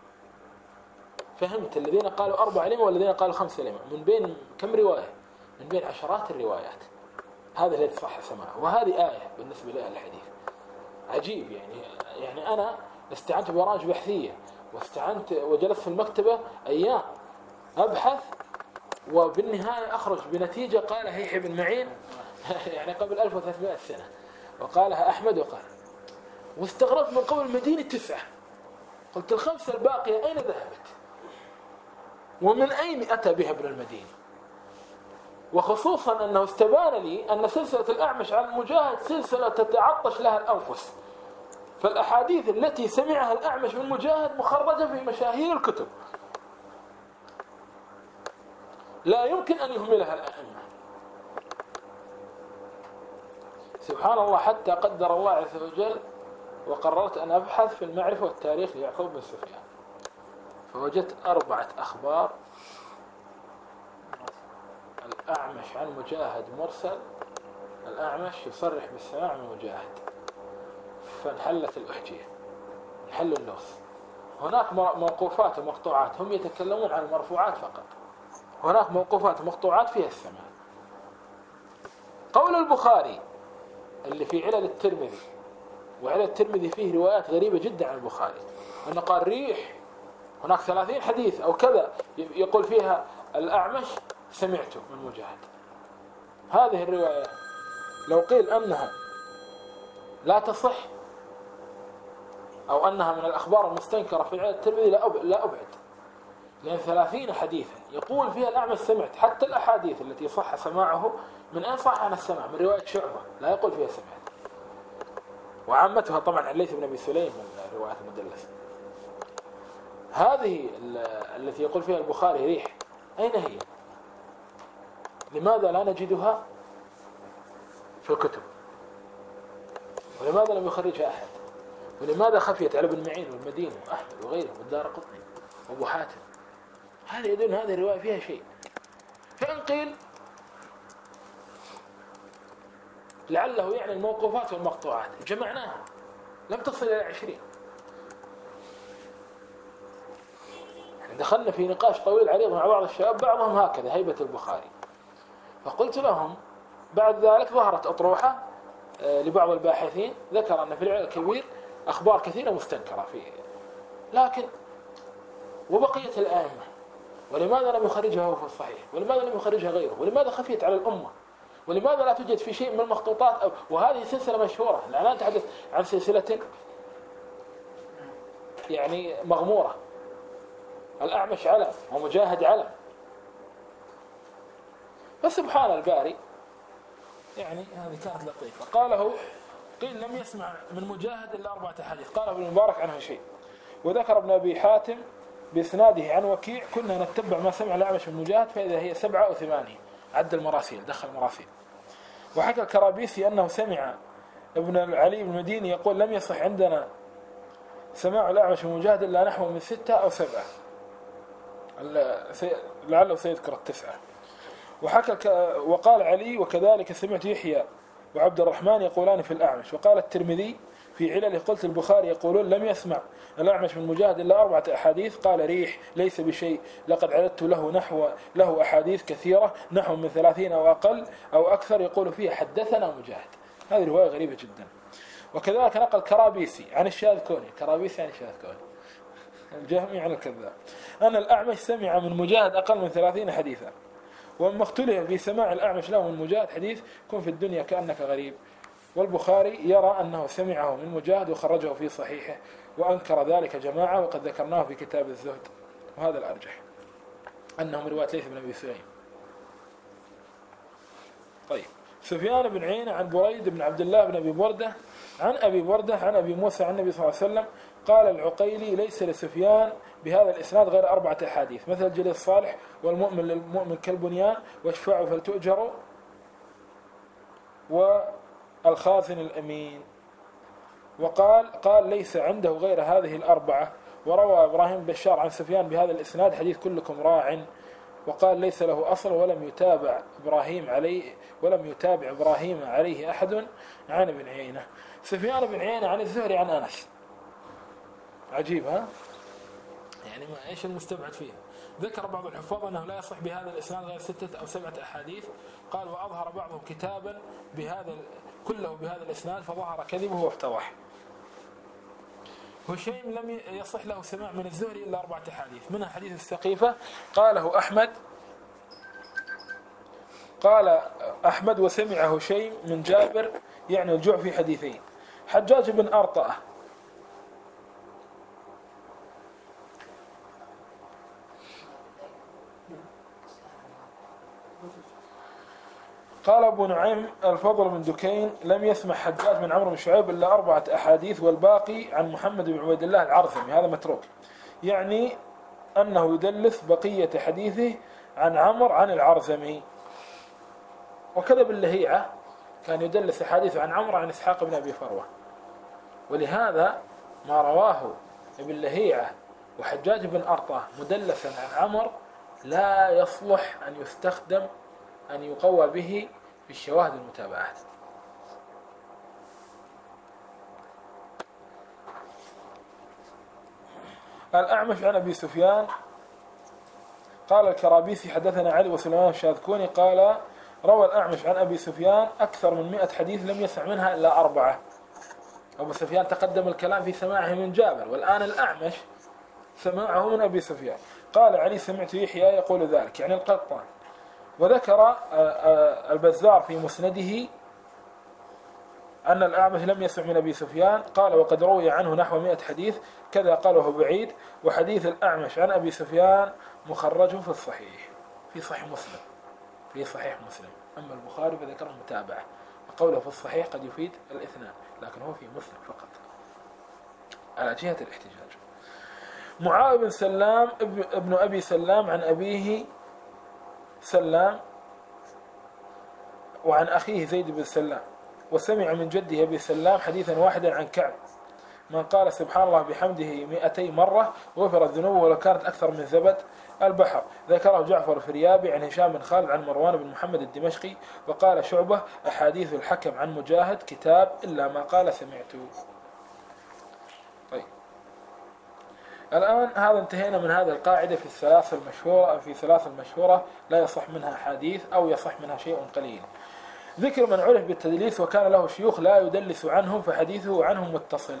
فهمت الذين قالوا 4 لما والذين قالوا 5 لما، من بين كم رواية؟ من بين عشرات الروايات، هذا الذي صح سماعه. وهذه آية بالنسبة لأهل الحديث عجيب. يعني أنا استعنت ببرامج بحثية وجلست في المكتبة أيام أبحث، وبالنهاية أخرج بنتيجة قالها يحيى بن معين يعني قبل 1300 سنة، وقالها أحمد وقال. واستغربت من قول المدينة 9، قلت ال5 الباقية أين ذهبت ومن أين أتى بها ابن المديني؟ وخصوصا أنه استبان لي أن سلسلة الأعمش عن المجاهد سلسلة تتعطش لها الأنفس، فالأحاديث التي سمعها الأعمش من مجاهد مخرجة في مشاهير الكتب لا يمكن أن يهملها الأئمة. سبحان الله، حتى قدر الله عز وجل وقررت أن أبحث في المعرفة والتاريخ ليعقوب بن سفيان، فوجدت 4 أخبار: الأعمش عن مجاهد مرسل، الأعمش يصرح بالسماع من مجاهد. فانحلت الأحجية، انحل اللغز. هناك موقوفات ومقطوعات، هم يتكلمون عن المرفوعات فقط. هناك موقوفات ومقطوعات فيها السماع. قول البخاري اللي في علل الترمذي، وعلل الترمذي فيه روايات غريبة جدا عن البخاري، أنه قال ريح، هناك 30 حديث أو كذا يقول فيها الأعمش سمعته من مجاهد. هذه الرواية لو قيل أنها لا تصح أو أنها من الأخبار المستنكرة في علل الترمذي لا أبعد، لأن 30 حديثا يقول فيها الأعمش سمعت. حتى الأحاديث التي صح سماعه من أين صح عن السماع؟ من رواية شعبة، لا يقول فيها سمعت. وعامتها طبعا عن ليث بن أبي سليم من الروايات المدلسة. هذه التي يقول فيها البخاري ريح، أين هي؟ لماذا لا نجدها في الكتب؟ ولماذا لم يخرجها أحد؟ ولماذا خفيت على ابن معين والمديني وأحمد وغيره والدارقطني وأبو حاتم؟ هذا يدل هذه الرواية فيها شيء. فإن قيل لعله يعني الموقوفات والمقطوعات جمعناها لم تصل إلى 20. دخلنا في نقاش طويل عريض مع بعض الشباب، بعضهم هكذا هيبة البخاري. فقلت لهم بعد ذلك ظهرت أطروحة لبعض الباحثين ذكر أن في العلل الكبير أخبار كثيرة مستنكرة فيه، لكن وبقية الآئمة ولماذا لم يخرجها هو في الصحيح؟ ولماذا لم يخرجها غيره؟ ولماذا خفيت على الأمة؟ ولماذا لا توجد في شيء من المخطوطات وهذه سلسلة مشهورة. لا نتحدث عن سلسلة يعني مغمورة. الأعمش علم ومجاهد علم. فسبحان الباري، يعني هذه كانت لطيفة. قاله قيل لم يسمع من مجاهد إلا 4 أحاديث. قال ابن المبارك عنها شيء. وذكر ابن أبي حاتم بإسناده عن وكيع: كنا نتبع ما سمع الأعمش من مجاهد فإذا هي 7 أو 8. عد المراسيل، دخل مراسيل. وحكى الكرابيسي أنه سمع ابن علي بن المديني يقول: لم يصح عندنا سماع الأعمش من مجاهد إلا نحو من 6 أو 7، لعله سيذكر 9. وقال علي: وكذلك سمعت يحيى وعبد الرحمن يقولان في الأعمش. وقال الترمذي في علله: قلت البخاري يقولون لم يسمع الأعمش من مجاهد إلا 4 أحاديث. قال ريح ليس بشيء، لقد عددت له أحاديث كثيرة نحو من 30 أو أقل أو أكثر يقول فيها حدثنا مجاهد. هذه رواية غريبة جدا. وكذلك نقل كرابيسي عن الشاذكوني، كرابيسي عن الشاذكوني الجهمي عن الكذاب، أن الأعمش سمع من مجاهد أقل من 30 حديثا. وما اختلف في سماع الأعمش له من مجاهد حديث: كن في الدنيا كأنك غريب. والبخاري يرى أنه سمعه من مجاهد وخرجه في صحيحه، وأنكر ذلك جماعة وقد ذكرناه في كتاب الزهد. وهذا الأرجح أنه من رواية ليث بن أبي سليم. طيب، سفيان بن عيينة عن بريد بن عبد الله بن أبي بردة عن أبي بردة عن أبي موسى عن النبي صلى الله عليه وسلم قال العقيلي: ليس لسفيان بهذا الإسناد غير 4 أحاديث: مثل الجليل الصالح والمؤمن للمؤمن كالبنيان واشفعوا فلتؤجروا والخازن الأمين. وقال ليس عنده غير هذه ال4. وروى إبراهيم بشار عن سفيان بهذا الإسناد حديث كلكم راع. وقال ليس له أصل ولم يتابع إبراهيم عليه أحد عن ابن عيينة. سفيان بن عيينة عن الزهري عن أنس. عجيب ها؟ يعني ما إيش المستبعد فيها؟ ذكر بعض الحفاظ أنه لا يصح بهذا الإسناد غير 6 أو 7 أحاديث. قال: وأظهر بعضهم كتابا كله بهذا الإسناد فظهر كذبه وافتضح. هشيم لم يصح له سماع من الزهري إلا 4 أحاديث، منها حديث السقيفة قاله أحمد وسمع هشيم من جابر يعني الجوع في حديثين. حجاج بن أرطأة قال أبو نعيم الفضل بن دكين: لم يسمع حجاج من عمرو بن شعيب إلا 4 أحاديث والباقي عن محمد بن عبيد الله العرثمي. هذا متروك، يعني أنه يدلس بقية حديثه عن عمرو عن العرثمي. وكذا باللهيعة كان يدلس حديثه عن عمرو عن إسحاق بن أبي فروة. ولهذا ما رواه ابن لهيعة وحجاج بن أرطاه مدلسا عن عمر لا يصلح أن يستخدم أن يقوى به في الشواهد المتابعات. الأعمش عن أبي سفيان قال الكرابيسي حدثنا علي وسليمان الشاذكوني قال روى الأعمش عن أبي سفيان أكثر من 100 حديث لم يسمع منها إلا 4. أبو سفيان تقدم الكلام في سماعه من جابر، والآن الأعمش سماعه من أبي سفيان. قال علي سمعت يحيى يقول ذلك، يعني القطان. وذكر البزار في مسنده أن الأعمش لم يسمع من أبي سفيان. قال وقد روي عنه نحو 100 حديث كذا قاله بعيد. وحديث الأعمش عن أبي سفيان مخرج في الصحيح، في صحيح مسلم، في صحيح مسلم. أما البخاري فذكر متابعة، وقوله في الصحيح قد يفيد الاثنان، لكن هو في مسلم فقط على جهة الاحتجاج. معاوية بن سلام ابن أبي سلام عن أبيه سلام وعن أخيه زيد بن سلام، وسمع من جده أبي سلام حديثا واحدا عن كعب: من قال سبحان الله بحمده 200 مرة غفرت ذنوبه ولو كانت أكثر من زبد البحر. ذكره جعفر الفريابي عن هشام بن خالد عن مروان بن محمد الدمشقي. وقال شعبة أحاديث الحكم عن مجاهد كتاب إلا ما قال سمعته. طيب الآن هذا انتهينا من هذه القاعدة في الثلاث المشهورة لا يصح منها حديث أو يصح منها شيء قليل. ذكر من عرف بالتدليس وكان له شيوخ لا يدلس عنهم فحديثه عنهم متصل.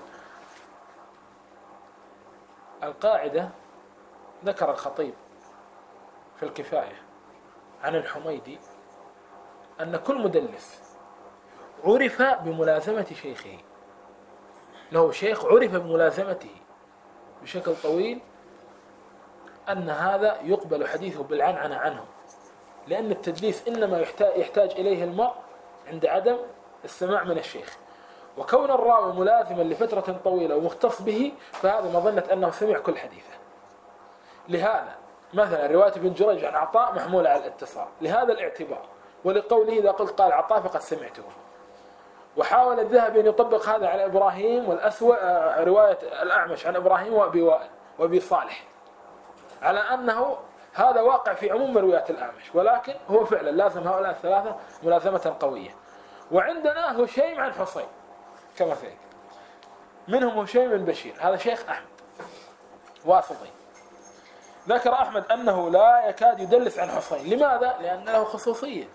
القاعدة ذكر الخطيب في الكفاية عن الحميدي أن كل مدلس عرف بملازمة شيخه، له شيخ عرف بملازمته بشكل طويل، أن هذا يقبل حديثه بالعنعنة عنه، لأن التدليس إنما يحتاج إليه المرء عند عدم السماع من الشيخ. وكون الراوي ملازما لفترة طويلة ومختص به فهذا مظنة أنه سمع كل حديثه. لهذا مثلا رواية ابن جريج عن عطاء محمولة على الاتصال لهذا الاعتبار، ولقوله إذا قلت قال عطاء فقد سمعته. وحاول الذهبي أن يطبق هذا على إبراهيم والأسود، رواية الأعمش عن إبراهيم وأبي وائل وأبي صالح، على أنه هذا واقع في عموم روايات الأعمش، ولكن هو فعلا لازم هؤلاء الثلاثة ملازمة قوية. وعندنا هشيم عن حصين كما فيه، منهم هشيم بن بشير هذا شيخ أحمد واسطي. ذكر أحمد أنه لا يكاد يدلس عن حصين. لماذا؟ لأن له خصوصية.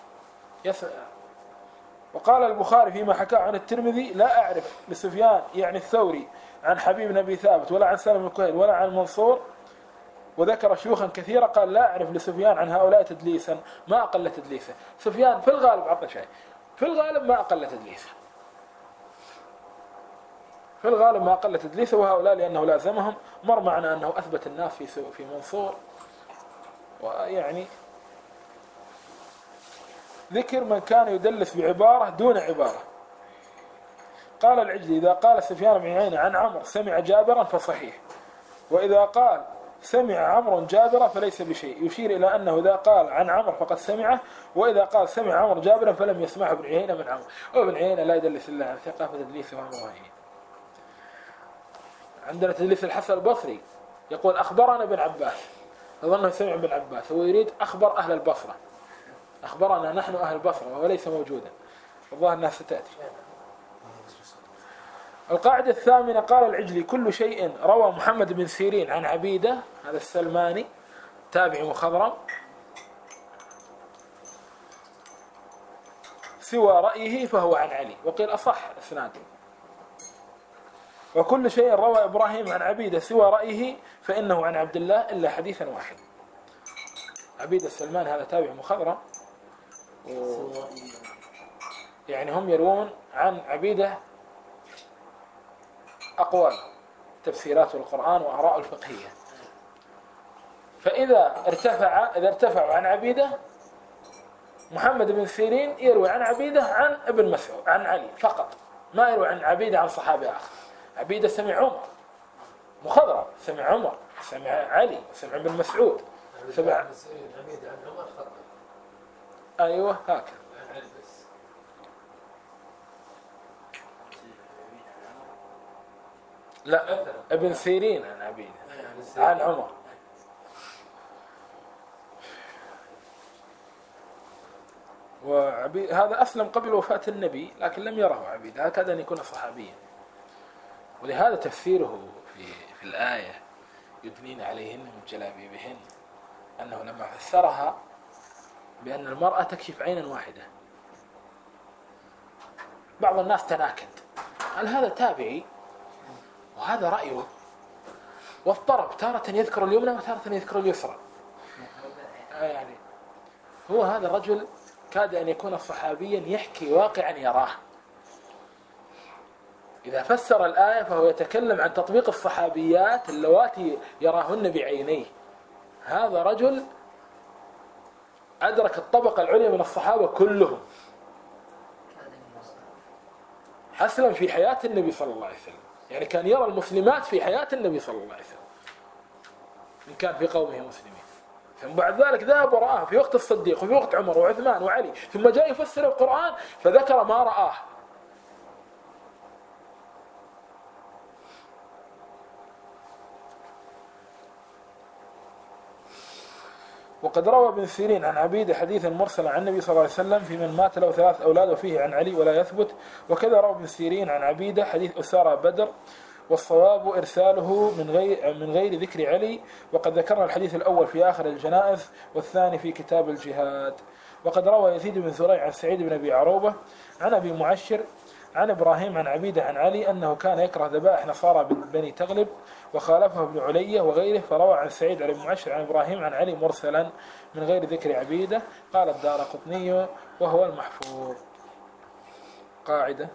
وقال البخاري فيما حكاه عن الترمذي: لا أعرف لسفيان يعني الثوري عن حبيب بن أبي ثابت ولا عن سالم بن كهيل ولا عن منصور. وذكر شيوخا كثيرة قال لا أعرف لسفيان عن هؤلاء تدليسا ما أقل تدليسه. سفيان في الغالب عطنا شيء، في الغالب ما أقل تدليسه، في الغالب ما أقل تدليسه. وهؤلاء لأنه لازمهم. مر معنا أنه أثبت الناس في منصور. ويعني ذكر من كان يدلس بعبارة دون عبارة. قال العجلي: إذا قال سفيان بن عيينة عن عمرو سمع جابرا فصحيح، وإذا قال سمع عمرو جابرا فليس بشيء، يشير إلى أنه إذا قال عن عمرو فقد سمعه، وإذا قال سمع عمرو جابرا فلم يسمعه ابن عيينة من عمرو. وابن عيينة لا يدلس إلا عن ثقة فتدليسه أمر وهين. عندنا تدليس الحسن البصري يقول أخبرنا ابن عباس، أظنه سمع ابن عباس، هو يريد أخبر أهل البصرة، أخبرنا نحن أهل البصرة، وهو ليس موجودا، والله الناس ستأتي. القاعدة الثامنة قال العجلي: كل شيء روى محمد بن سيرين عن عبيدة، هذا السلماني تابعي مخضرم، سوى رأيه فهو عن علي، وقيل أصح إسناده. وكل شيء روى إبراهيم عن عبيدة سوى رأيه فإنه عن عبد الله إلا حديثا واحد. عبيدة السلمان هذا تابع مخضرم، يعني هم يروون عن عبيدة أقوال تفسيرات القرآن وآراء الفقهية. فإذا ارتفعوا عن عبيدة، محمد بن سيرين يروي عن عبيدة عن ابن مسعود عن علي فقط، ما يروي عن عبيدة عن صحابي آخر. عبيدة سمع عمر مخضرم، سمع عمر، سمع علي، سمع ابن مسعود، سمع عبيدة عن عمر خطأ. أيوة هكذا. لا، ابن سيرين عن عبيدة عن عمر. هذا أسلم قبل وفاة النبي لكن لم يره عبيدة، هكذا أن يكون صحابيا. ولهذا تفسيره في الآية يدنين عليهن من جلابيبهن أنه لما فسرها بأن المرأة تكشف عينا واحدة، بعض الناس تناكد، هل هذا تابعي وهذا رأيه، واضطرب تارة يذكر اليمنى وتارة يذكر اليسرى. يعني هو هذا الرجل كاد أن يكون صحابيا يحكي واقعا يراه. إذا فسر الآية فهو يتكلم عن تطبيق الصحابيات اللواتي يراهن بعينيه. هذا رجل أدرك الطبقة العليا من الصحابة كلهم، أسلم في حياة النبي صلى الله عليه وسلم، يعني كان يرى المسلمات في حياة النبي صلى الله عليه وسلم إن كان في قومه مسلمين. ثم بعد ذلك ذهب ورآه في وقت الصديق وفي وقت عمر وعثمان وعلي، ثم جاء يفسر القرآن فذكر ما رآه. وقد روى ابن سيرين عن عبيدة حديثا مرسلا عن النبي صلى الله عليه وسلم في من مات له 3 أولاد وفيه عن علي ولا يثبت. وكذا روى ابن سيرين عن عبيدة حديث أسارى بدر، والصواب إرساله من غير ذكر علي. وقد ذكرنا الحديث الأول في آخر الجنائز والثاني في كتاب الجهاد. وقد روى يزيد بن زريع عن سعيد بن أبي عروبة عن أبي معشر عن إبراهيم عن عبيدة عن علي أنه كان يكره ذبائح نصارى بني تغلب، وخالفه ابن علية وغيره. فروى عن سعيد عن معشر عن إبراهيم عن علي مرسلا من غير ذكر عبيدة. قال الدارقطني وهو المحفوظ. قاعدة: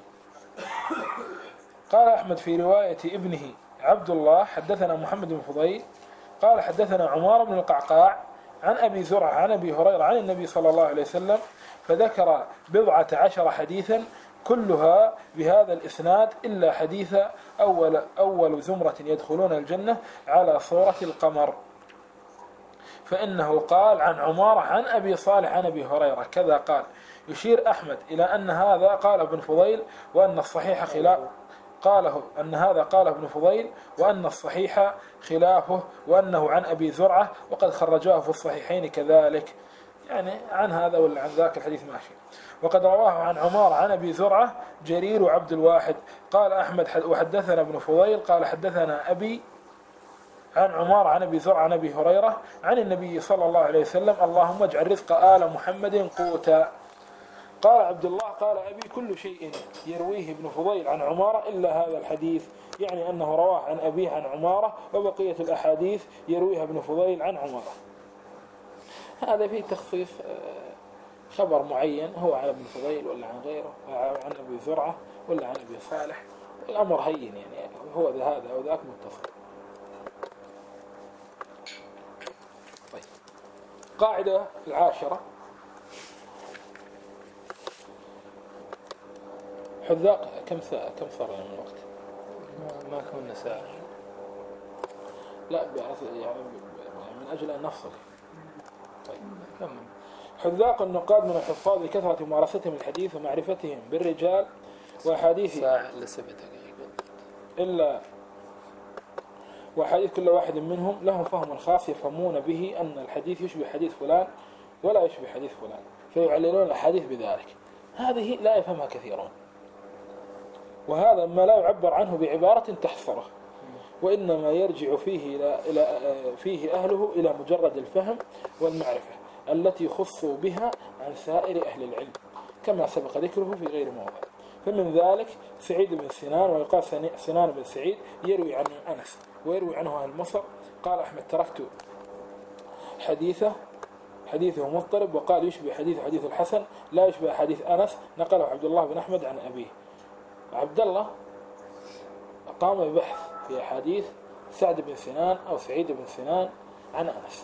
قال أحمد في رواية ابنه عبد الله حدثنا محمد بن فضيل قال حدثنا عمار بن القعقاع عن أبي زرعة عن أبي هريرة عن النبي صلى الله عليه وسلم، فذكر 14 حديثا كلها بهذا الإسناد إلا حديث أول زمرة يدخلون الجنة على صورة القمر، فإنه قال عن عمار عن أبي صالح عن أبي هريرة كذا قال. يشير أحمد إلى أن هذا قال ابن فضيل وأن الصحيح قاله ابن فضيل وأن الصحيح خلافه، وأنه عن أبي زرعة وقد خرجاه في الصحيحين كذلك، يعني عن هذا ولا عن ذاك الحديث ماشي. وقد رواه عن عمار عن أبي زرعة جرير وعبد الواحد. قال أحمد وحدثنا ابن فضيل قال حدثنا أبي عن عمار عن أبي زرعة عن أبي هريرة عن النبي صلى الله عليه وسلم: اللهم اجعل رزق آل محمد قوتا. قال عبد الله قال أبي كل شيء يرويه ابن فضيل عن عمارة إلا هذا الحديث، يعني أنه رواه عن أبيه عن عمارة، وبقية الأحاديث يرويها ابن فضيل عن عمارة. هذا فيه تخصيص خبر معين هو عن ابن فضيل ولا عن غيره، عن أبي زرعة ولا عن أبي صالح، الأمر هين يعني هو هذا أو ذاك متصل. طيب. قاعدة 10: حذاق كم صار من الوقت؟ ما كنا ساعة. لا يعني من أجل أن نفصل. طيب كمل. حذاق النقاد من الحفاظ لكثرة ممارستهم الحديث ومعرفتهم بالرجال وأحاديث ساعة إلا 7 دقائق إلا وحديث كل واحد منهم لهم فهم خاص يفهمون به أن الحديث يشبه حديث فلان ولا يشبه حديث فلان، فيعللون الحديث بذلك. هذه لا يفهمها كثيرون، وهذا ما لا يعبر عنه بعبارة تحصره، وإنما يرجع فيه أهله إلى مجرد الفهم والمعرفة التي خصوا بها عن سائر أهل العلم، كما سبق ذكره في غير موضع. فمن ذلك سعيد بن سنان، ويقال سنان بن سعيد، يروي عن أنس ويروي عنه أهل مصر. قال أحمد تركت حديثه مضطرب، وقال يشبه حديث الحسن لا يشبه حديث أنس، نقله عبد الله بن أحمد عن أبيه. عبد الله قام ببحث في أحاديث سعد بن سنان أو سعيد بن سنان عن أنس،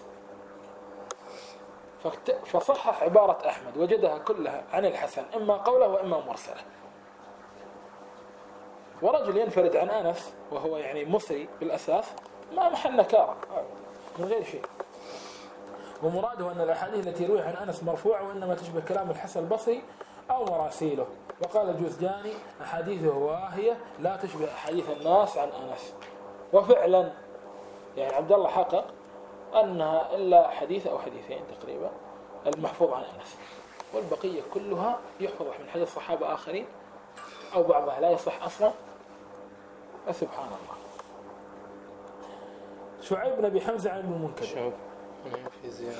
فصحح عبارة أحمد وجدها كلها عن الحسن، إما قوله وإما مرسله. ورجل ينفرد عن أنس وهو يعني مصري بالأساس ما محل نكارة من غير شيء، ومراده أن الأحاديث التي يرويها عن أنس مرفوعة وإنما تشبه كلام الحسن البصري أو مراسيله. وقال الجوزجاني أحاديثه واهية لا تشبه أحاديث الناس عن أنس. وفعلا يعني عبد الله حقق أنها إلا حديث أو حديثين تقريبا المحفوظ عن أنس، والبقية كلها يحفظ من حديث صحابة آخرين أو بعضها لا يصح أصلا. سبحان الله. شعيب بن أبي حمزة عن ابن المنكدر. شوف في زيادة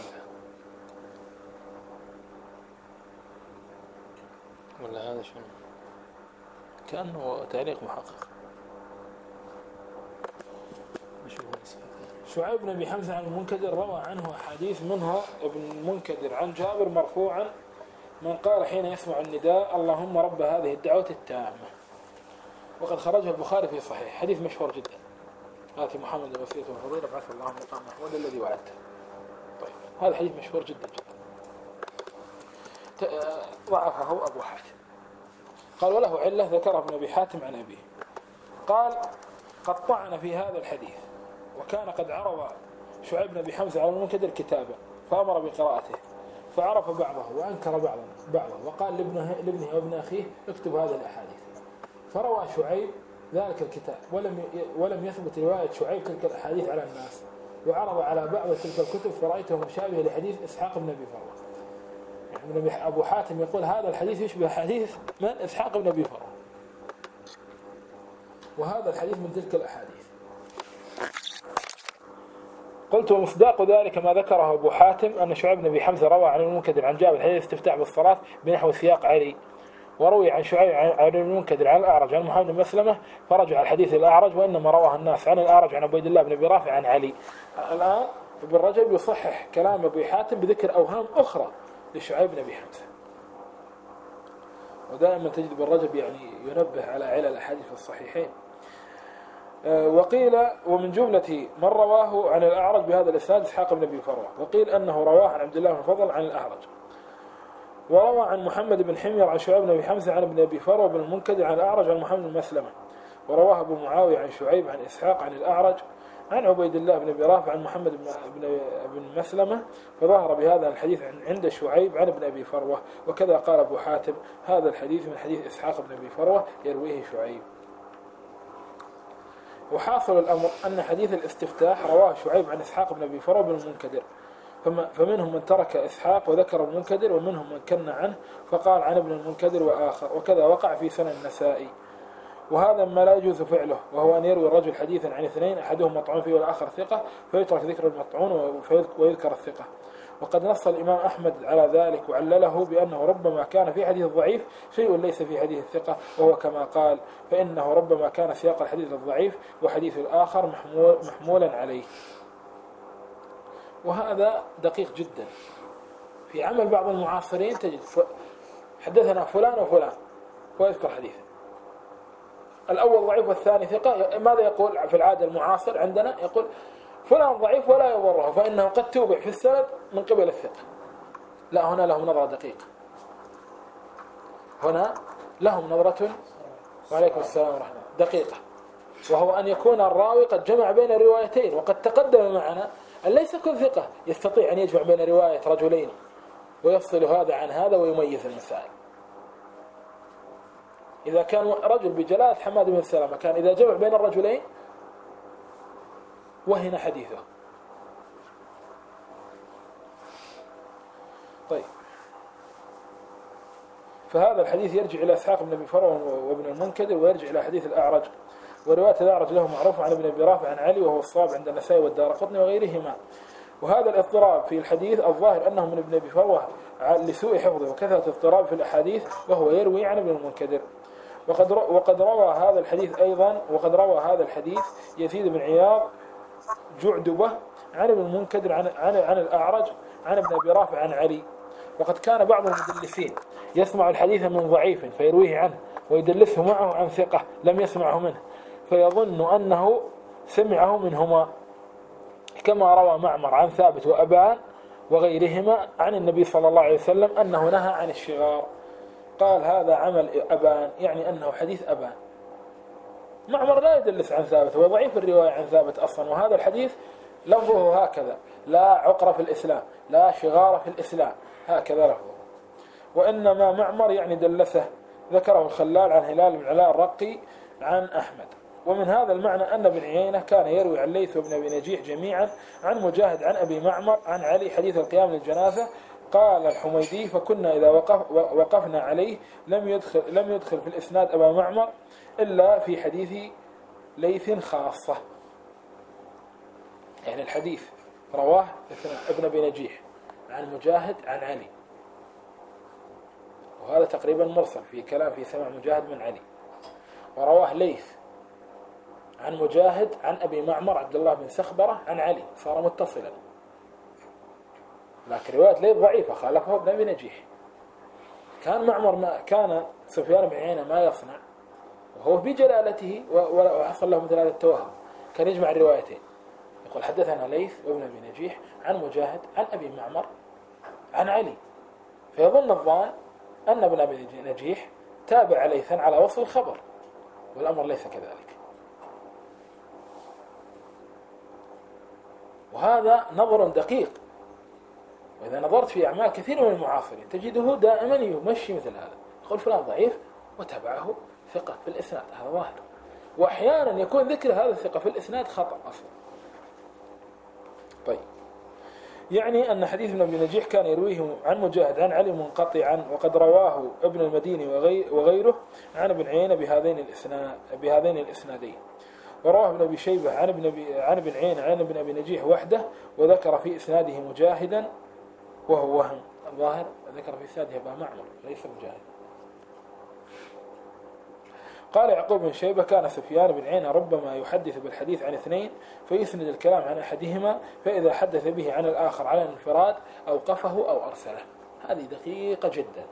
ولا هذا شنو؟ كأنه تعليق محقق. نشوف شعيب بن أبي حمزة عن المنكدر روى عنه أحاديث، منها ابن المنكدر عن جابر مرفوعا من قال حين يسمع النداء اللهم رب هذه الدعوة التامة، وقد خرجه البخاري في صحيح، حديث مشهور جدا. آتي محمد الوسيلة والفضيلة بعث الله مقام محمود الذي وعدته. طيب هذا حديث مشهور جدا جدا، ضعفه أبو حاتم، قال وله علة ذكره ابن أبي حاتم عن أبيه، قال قد طعن في هذا الحديث، وكان قد عرض شعيب بن أبي حمزة على المنكدر كتابا فأمر بقراءته فعرف بعضه وأنكر بعضه وقال لابنه وابن أخيه اكتب هذه الأحاديث، فروى شعيب ذلك الكتاب ولم يثبت رواية شعيب تلك الأحاديث على الناس، وعرض على بعض تلك الكتب فرأيته مشابه لحديث إسحاق بن أبي فروة. يعني أبو حاتم يقول هذا الحديث يشبه حديث من إسحاق بن أبي فروة، وهذا الحديث من تلك الأحاديث. قلت ومصداق ذلك ما ذكره أبو حاتم أن شعيب بن أبي حمزة روى عن المنكدر عن جابر حديث استفتاح بالصلاة بنحو سياق علي، وروي عن شعيب عن المنكدر عن الأعرج عن محمد بن مسلمة فرجع الحديث الأعرج، وإنما رواه الناس عن الأعرج عن عبيد الله بن أبي رافع عن علي. الآن ابن رجب يصحح كلام أبو حاتم بذكر أوهام أخرى لشعيب بن أبي حمزة، ودائما تجد ابن رجب يعني ينبه على علل الأحاديث الصحيحين. وقيل ومن جملة من رواه عن الأعرج بهذا الإسناد إسحاق بن أبي فروة، وقيل أنه رواه عن عبد الله بن فضل عن الأعرج، وروى عن محمد بن حمير عن شعيب بن أبي حمزة عن ابن أبي فروة بن المنكدر عن الأعرج عن محمد بن مسلمة، ورواه أبو معاوية عن شعيب عن إسحاق عن الأعرج عن عبيد الله بن أبي رافع عن محمد بن مسلمة، فظهر بهذا الحديث عند شعيب عن ابن أبي فروة. وكذا قال أبو حاتم هذا الحديث من حديث إسحاق بن أبي فروة يرويه شعيب. وحاصل الأمر أن حديث الاستفتاح رواه شعيب عن إسحاق بن أبي فروة بن المنكدر، فمنهم من ترك إسحاق وذكر المنكدر، ومنهم من كن عنه فقال عن ابن المنكدر وآخر، وكذا وقع في سنن النسائي. وهذا ما لا يجوز فعله، وهو أن يروي الرجل حديثا عن اثنين أحدهم مطعون فيه والآخر ثقة فيترك ذكر المطعون ويذكر الثقة. وقد نص الإمام أحمد على ذلك وعلله بأنه ربما كان في حديث الضعيف شيء ليس في حديث الثقة، وهو كما قال فإنه ربما كان سياق الحديث الضعيف وحديث الآخر محمولا عليه. وهذا دقيق جدا في عمل بعض المعاصرين، تجد حدثنا فلان وفلان ويذكر حديثا، الأول ضعيف والثاني ثقة. ماذا يقول في العادة المعاصر عندنا؟ يقول فلان ضعيف ولا يضره فإنه قد توبع في السند من قبل الثقة. لا، هنا لهم نظرة دقيقة، هنا لهم نظرة وعليكم السلام ورحمة دقيقة، وهو أن يكون الراوي قد جمع بين روايتين، وقد تقدم معنا أن ليس كل ثقة يستطيع أن يجمع بين رواية رجلين ويفصل هذا عن هذا ويميز المسائل. إذا كان رجل بجلالة حماد بن سلمة كان إذا جمع بين الرجلين وهنا حديثه. طيب، فهذا الحديث يرجع إلى إسحاق بن أبي فروة وابن المنكدر، ويرجع إلى حديث الأعرج، ورواية الأعرج له معروف عن ابن أبي رافع عن علي، وهو الصواب عند النسائي والدارقطني وغيرهما. وهذا الاضطراب في الحديث الظاهر أنه من ابن أبي فروة لسوء حفظه وكثرة اضطراب في الأحاديث، وهو يروي عن ابن المنكدر. وقد روى هذا الحديث أيضا، وقد روى هذا الحديث يزيد بن عياض جعدبة عن ابن المنكدر عن الأعرج عن ابن أبي رافع عن علي. وقد كان بعض المدلسين يسمع الحديث من ضعيف فيرويه عنه ويدلسه معه عن ثقة لم يسمعه منه فيظن أنه سمعه منهما، كما روى معمر عن ثابت وأبان وغيرهما عن النبي صلى الله عليه وسلم أنه نهى عن الشغار. قال هذا عمل أبان، يعني أنه حديث أبان. معمر لا يدلس عن ثابت، هو ضعيف الرواية عن ثابت أصلا، وهذا الحديث لفظه هكذا: لا عقر في الإسلام، لا شغار في الإسلام، هكذا لفظه. وإنما معمر يعني دلسه ذكره الخلال عن هلال بن علاء الرقي عن أحمد. ومن هذا المعنى أن ابن عيينة كان يروي عن ليث بن أبي نجيح جميعا عن مجاهد عن أبي معمر عن علي حديث القيام للجنازة. قال الحميدي فكنا إذا وقفنا عليه لم يدخل في الإسناد أبا معمر إلا في حديث ليث خاصة. يعني الحديث رواه ابن أبي نجيح عن مجاهد عن علي، وهذا تقريبا مرسل في كلام في سمع مجاهد من علي. ورواه ليث عن مجاهد عن أبي معمر عبد الله بن سخبرة عن علي، صار متصلا. لكن رواية ليث ضعيفة خالفه ابن أبي نجيح. كان سفيان بن عيينة ما يصنع وهو بجلالته وحصل له مثل هذا التوهم، كان يجمع الروايتين، يقول حدثنا ليث وابن أبي نجيح عن مجاهد عن أبي معمر عن علي، فيظن الظان أن ابن أبي نجيح تابع ليثا على وصل الخبر، والأمر ليس كذلك. وهذا نظر دقيق، وإذا نظرت في أعمال كثير من المعاصرين تجده دائما يمشي مثل هذا، يقول فلان ضعيف وتبعه ثقة في الإسناد، هذا ظاهر. وأحيانا يكون ذكر هذا الثقة في الإسناد خطأ أصلا. طيب، يعني أن حديث ابن أبي نجيح كان يرويه عن مجاهد عن علي منقطعا، وقد رواه ابن المديني وغيره عن ابن عيينة بهذين الإسنادين. ورواه ابن أبي شيبة عن ابن عيينة عن ابن أبي نجيح وحده، وذكر في إسناده مجاهدا وهو وهم. الظاهر ذكر في إسناده أبا معمر ليس مجاهد. قال يعقوب بن شيبة كان سفيان بن عيينة ربما يحدث بالحديث عن اثنين فيسند الكلام عن أحدهما، فإذا حدث به عن الآخر على الانفراد أوقفه أو أرسله. هذه دقيقة جدا.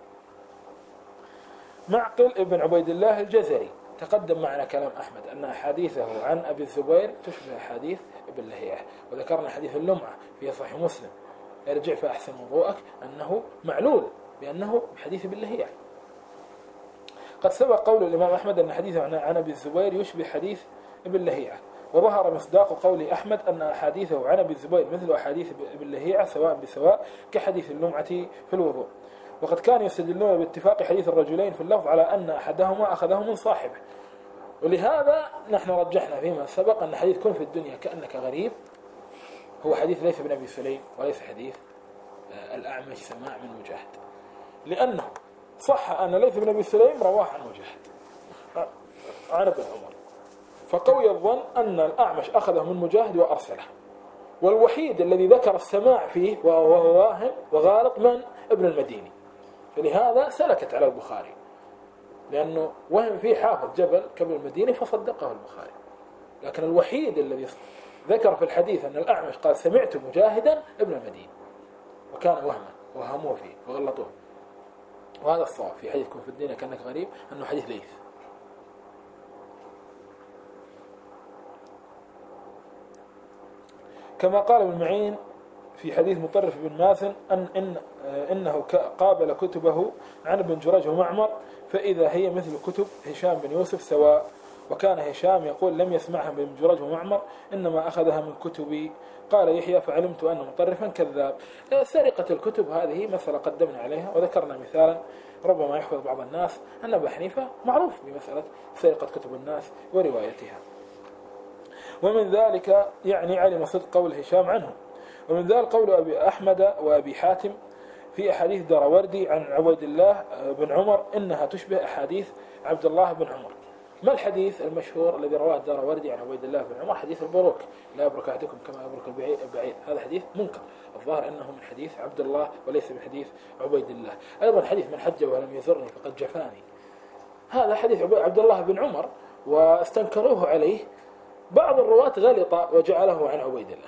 معقل ابن عبيد الله الجزري تقدم معنا كلام أحمد أن أحاديثه عن أبي الزبير تشبه أحاديث ابن لهيعة، وذكرنا حديث اللمعة في صحيح مسلم ارجع فأحسن وضوءك أنه معلول بأنه حديث ابن لهيعة. قد سبق قول الإمام أحمد أن حديثه عن أبي الزبير يشبه حديث ابن لهيعة، وظهر مصداق قول أحمد أن أحاديثه عن أبي الزبير مثل أحاديث ابن لهيعة سواء بسواء كحديث اللمعة في الوضوء. وقد كانوا يستدلون باتفاق حديث الرجلين في اللفظ على أن أحدهما أخذه من صاحبه، ولهذا نحن رجحنا فيما سبق أن حديث كن في الدنيا كأنك غريب هو حديث ليس بن أبي سليم وليس حديث الأعمش سماع من مجاهد، لأنه صح أن ليث بن أبي سليم رواه عن مجاهد عن ابن عمر، فقوي الظن أن الأعمش أخذه من مجاهد وأرسله. والوحيد الذي ذكر السماع فيه وهو واهم وغالط من ابن المديني، فلهذا سلكت على البخاري، لأنه وهم فيه حافظ جبل كابن المديني فصدقه البخاري. لكن الوحيد الذي ذكر في الحديث أن الأعمش قال سمعت مجاهدا ابن المديني، وكان وهما وهموه فيه وغلطوه. وهذا الصواب في حديث كن في الدنيا كأنك غريب أنه حديث ليث. كما قال ابن معين في حديث مطرف بن ماثن إنه قابل كتبه عن ابن جريج ومعمر فإذا هي مثل كتب هشام بن يوسف سواء، وكان هشام يقول لم يسمعها من ابن جريج ومعمر إنما أخذها من كتبي. قال يحيى فعلمت أن مطرفا كذاب. سرقة الكتب هذه مسألة قدمنا عليها وذكرنا مثالا ربما يحفظ بعض الناس أن أبا حنيفة معروف بمسألة سرقة كتب الناس وروايتها، ومن ذلك يعني علم صدق قول هشام عنه. ومن ذلك قول أبي أحمد وأبي حاتم في أحاديث دراوردي عن عبيد الله بن عمر إنها تشبه أحاديث عبد الله بن عمر. ما الحديث المشهور الذي رواه دراوردي عن عبيد الله بن عمر؟ حديث البروك، لا يبرك أحدكم كما يبرك البعير. هذا حديث منكر، الظاهر أنه من حديث عبد الله وليس من حديث عبيد الله. أيضا حديث من حج ولم يزرني فقد جفاني، هذا حديث عبد الله بن عمر واستنكروه عليه بعض الرواة غلط وجعله عن عبيد الله.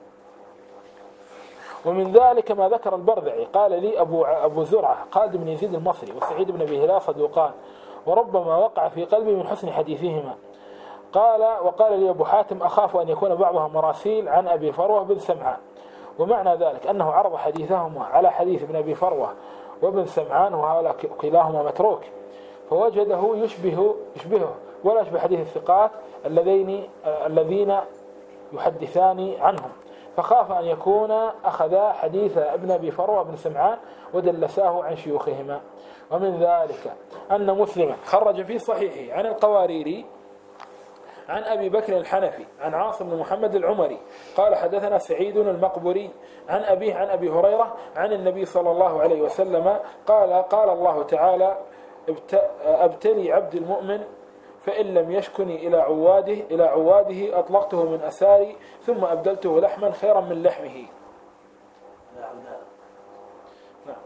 ومن ذلك ما ذكر البرذعي قال لي أبو زرعة خالد بن يزيد المصري وسعيد بن أبي هلال صدوقان وربما وقع في قلبي من حسن حديثهما. وقال لي أبو حاتم أخاف أن يكون بعضها مراسيل عن أبي فروة بن سمعان، ومعنى ذلك أنه عرض حديثهما على حديث ابن أبي فروة وابن سمعان وهؤلاء كلاهما متروك، فوجده يشبهه ولا يشبه حديث الثقات الذين يحدثان عنهم، فخاف أن يكون أخذا حديث ابن أبي فروة بن سمعان ودلساه عن شيوخهما. ومن ذلك أن مسلما خرج في صحيحه عن القواريري عن أبي بكر الحنفي عن عاصم بن محمد العمري قال حدثنا سعيد المقبري عن أبيه عن أبي هريرة عن النبي صلى الله عليه وسلم قال الله تعالى أبتلي عبد المؤمن فإن لم يشكني إلى عواده أطلقته من أساري ثم أبدلته لحما خيرا من لحمه. نعم.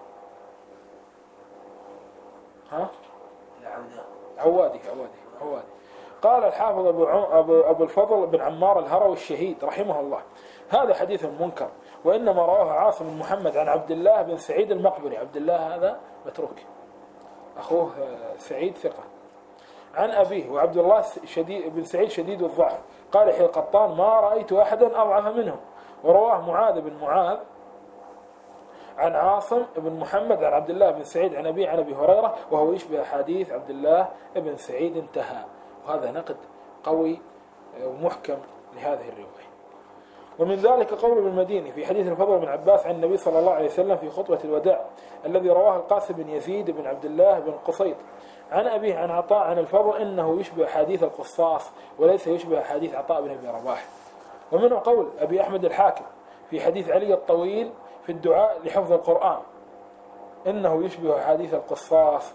ها؟ عواده. قال الحافظ أبو الفضل بن عمار الهروي الشهيد رحمه الله هذا حديث منكر، وإنما رواه عاصم بن محمد عن عبد الله بن سعيد المقبري. عبد الله هذا متروك، أخوه سعيد ثقة، عن أبيه وعبد الله بن سعيد شديد الضعف. قال يحيى القطان ما رأيت أحدا أضعف منه. ورواه معاذ بن معاذ عن عاصم بن محمد عن عبد الله بن سعيد عن أبيه عن أبي هريرة وهو يشبه حديث عبد الله بن سعيد انتهى. وهذا نقد قوي ومحكم لهذه الرواية. ومن ذلك قول ابن المديني في حديث الفضل بن عباس عن النبي صلى الله عليه وسلم في خطبة الوداع الذي رواه القاسم بن يزيد بن عبد الله بن قصيط عن أبيه عن عطاء عن الفضل إنه يشبه حديث القصاص وليس يشبه حديث عطاء بن أبي رباح. ومنه قول أبي أحمد الحاكم في حديث علي الطويل في الدعاء لحفظ القرآن إنه يشبه حديث القصاص.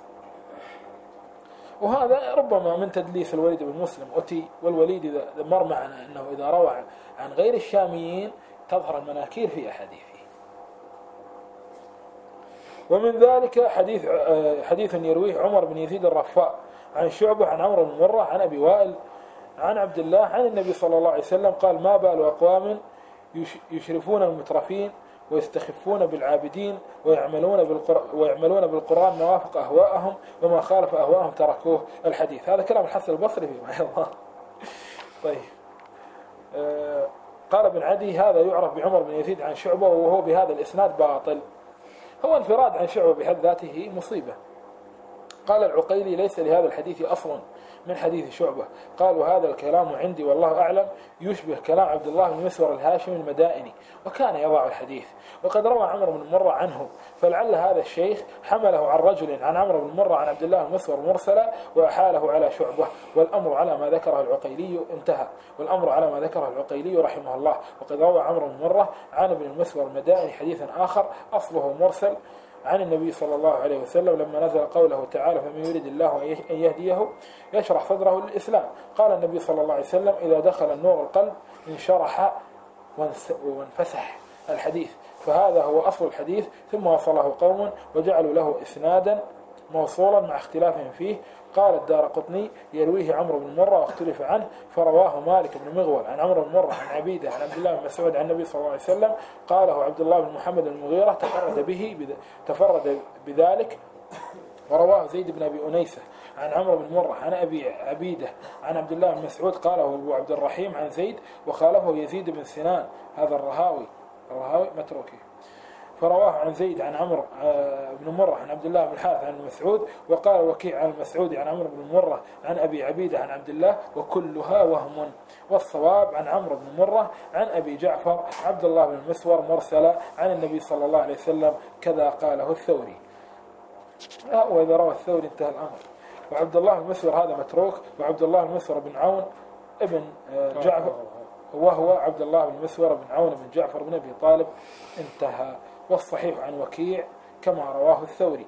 وهذا ربما من تدليس الوليد بن مسلم أتي، والوليد إذا مر معنا أنه إذا روى عن غير الشاميين تظهر المناكير في أحاديثه. ومن ذلك حديث يرويه عمر بن يزيد الرفاء عن شعبة عن عمرو بن مرة عن أبي وائل عن عبد الله عن النبي صلى الله عليه وسلم قال ما بال أقوام يشرفون المترفين ويستخفون بالعابدين ويعملون بالقرآن ما وافق أهواءهم وما خالف أهواءهم تركوه. الحديث هذا كلام الحسن البصري فيما الله. طيب قال ابن عدي هذا يعرف بعمر بن يزيد عن شعبة وهو بهذا الإسناد باطل. هو انفراد عن شعبة بحد ذاته مصيبة. قال العقيلي ليس لهذا الحديث أصل من حديث شعبة. قال وهذا الكلام عندي والله أعلم يشبه كلام عبد الله بن مسور الهاشمي المدائني وكان يضع الحديث وقد روى عمرو بن مرة عنه، فلعل هذا الشيخ حمله عن رجل عن عمرو بن مرة عن عبد الله بن مسور مرسلا وأحاله على شعبة. والأمر على ما ذكره العقيلي انتهى. والأمر على ما ذكره العقيلي رحمه الله. وقد روى عمرو بن مرة عن ابن المسور المدائني حديثا آخر أصله مرسل عن النبي صلى الله عليه وسلم لما نزل قوله تعالى فمن يريد الله أن يهديه يشرح صدره للإسلام. قال النبي صلى الله عليه وسلم إذا دخل النور القلب انشرح وانفسح الحديث. فهذا هو أصل الحديث. ثم وصله قوم وجعلوا له إسنادا موصولا مع اختلافهم فيه. قال الدارقطني يرويه عمرو بن مرة واختلف عنه فرواه مالك بن مغول عن عمرو بن مرة عن عبيدة عن عبد الله بن مسعود عن النبي صلى الله عليه وسلم قاله عبد الله بن محمد المغيرة تفرد بذلك. ورواه زيد بن أبي أنيسة عن عمرو بن مرة عن أبي عبيدة عن عبد الله بن مسعود قاله أبو عبد الرحيم عن زيد وخالفه يزيد بن سنان هذا الرهاوي متروكي. فرواه عن زيد عن عمرو بن مرة عن عبد الله بن الحارث عن مسعود. وقال وكيع عن المسعودي عن عمرو بن مرة عن أبي عبيدة عن عبد الله وكلها وهم. والصواب عن عمرو بن مرة عن أبي جعفر عبد الله بن مسور مرسلا عن النبي صلى الله عليه وسلم كذا قاله الثوري. وإذا روى الثوري انتهى الأمر. وعبد الله بن مسور هذا متروك. وعبد الله بن مسور بن عون ابن جعفر وهو عبد الله بن مسور بن عون بن جعفر بن أبي طالب انتهى. والصحيح عن وكيع كما رواه الثوري.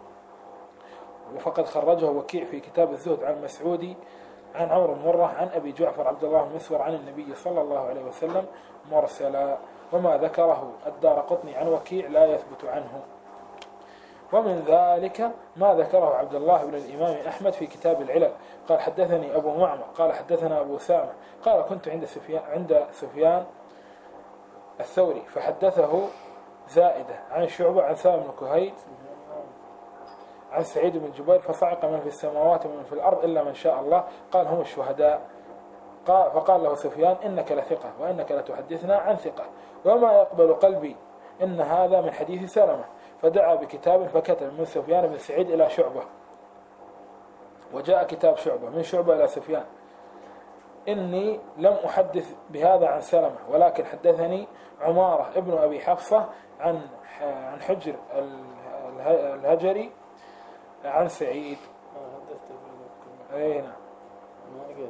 وفقد خرجه وكيع في كتاب الزهد عن مسعودي عن عمرو بن مرة عن أبي جعفر عبد الله بن مسور عن النبي صلى الله عليه وسلم مرسلا. وما ذكره الدارقطني عن وكيع لا يثبت عنه. ومن ذلك ما ذكره عبد الله بن الإمام أحمد في كتاب العلل قال حدثني أبو معمر قال حدثنا أبو سامة قال كنت عند سفيان الثوري فحدثه زائدة عن شعبة عن سالم بن كهيل عن سعيد بن جبير فصعق من في السماوات ومن في الأرض إلا من شاء الله قال هم الشهداء. فقال له سفيان إنك لثقة وإنك لتحدثنا عن ثقة وما يقبل قلبي إن هذا من حديث سلمة. فدعا بكتاب فكتب من سفيان بن سعيد إلى شعبة وجاء كتاب شعبة من شعبة إلى سفيان إني لم أحدث بهذا عن سلمة ولكن حدثني عمارة ابن أبي حفصة عن حجر الهجري عن سعيد. حدثت بالكلمة. أي نعم. ما لقيت.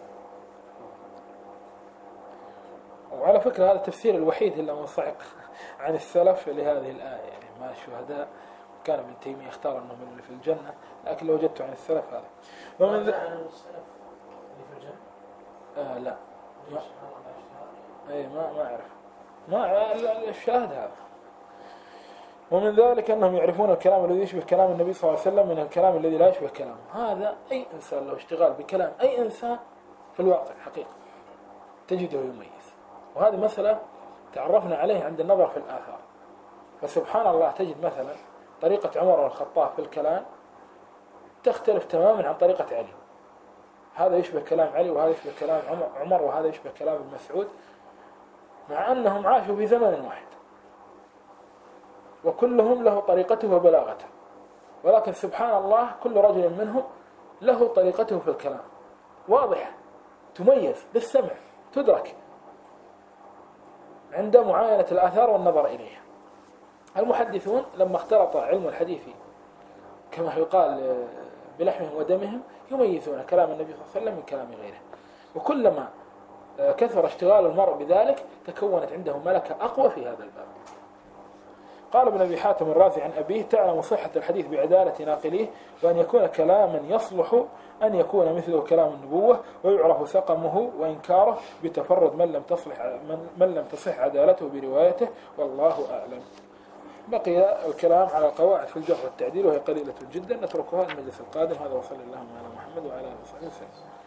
وعلى فكرة هذا التفسير الوحيد اللي منصعق عن السلف لهذه الآية، يعني ما الشهداء كان ابن تيمية اختار أنهم اللي في الجنة، لكن لو وجدت عن السلف هذا. ومن عن السلف اللي في الجنة. لا ليش؟ الله أي ما أعرف، ما الشاهد هذا. ومن ذلك أنهم يعرفون الكلام الذي يشبه كلام النبي صلى الله عليه وسلم من الكلام الذي لا يشبه كلامه. هذا أي إنسان له اشتغال بكلام أي إنسان في الواقع حقيقة تجده يميز، وهذه مسألة تعرفنا عليه عند النظر في الآثار. فسبحان الله تجد مثلا طريقة عمر بن الخطاب في الكلام تختلف تماما عن طريقة علي، هذا يشبه كلام علي وهذا يشبه كلام عمر وهذا يشبه كلام ابن مسعود، مع أنهم عاشوا في زمن واحد وكلهم له طريقته وبلاغته، ولكن سبحان الله كل رجل منهم له طريقته في الكلام واضحة تميز بالسمع تدرك عند معاينة الآثار والنظر إليها. المحدثون لما اختلط علم الحديث كما يقال بلحمهم ودمهم يميزون كلام النبي صلى الله عليه وسلم من كلام غيره، وكلما كثر اشتغال المرء بذلك تكونت عنده ملكة أقوى في هذا الباب. قال ابن أبي حاتم الرازي عن أبيه: تعلم صحة الحديث بعدالة ناقليه، وأن يكون كلاما يصلح أن يكون مثله كلام النبوة، ويعرف سقمه وإنكاره بتفرد من لم تصح عدالته بروايته، والله أعلم. بقي الكلام على القواعد في الجرح والتعديل وهي قليلة جدا، نتركها المجلس القادم. هذا وصلى الله على محمد وعلى آله وصحبه وسلم.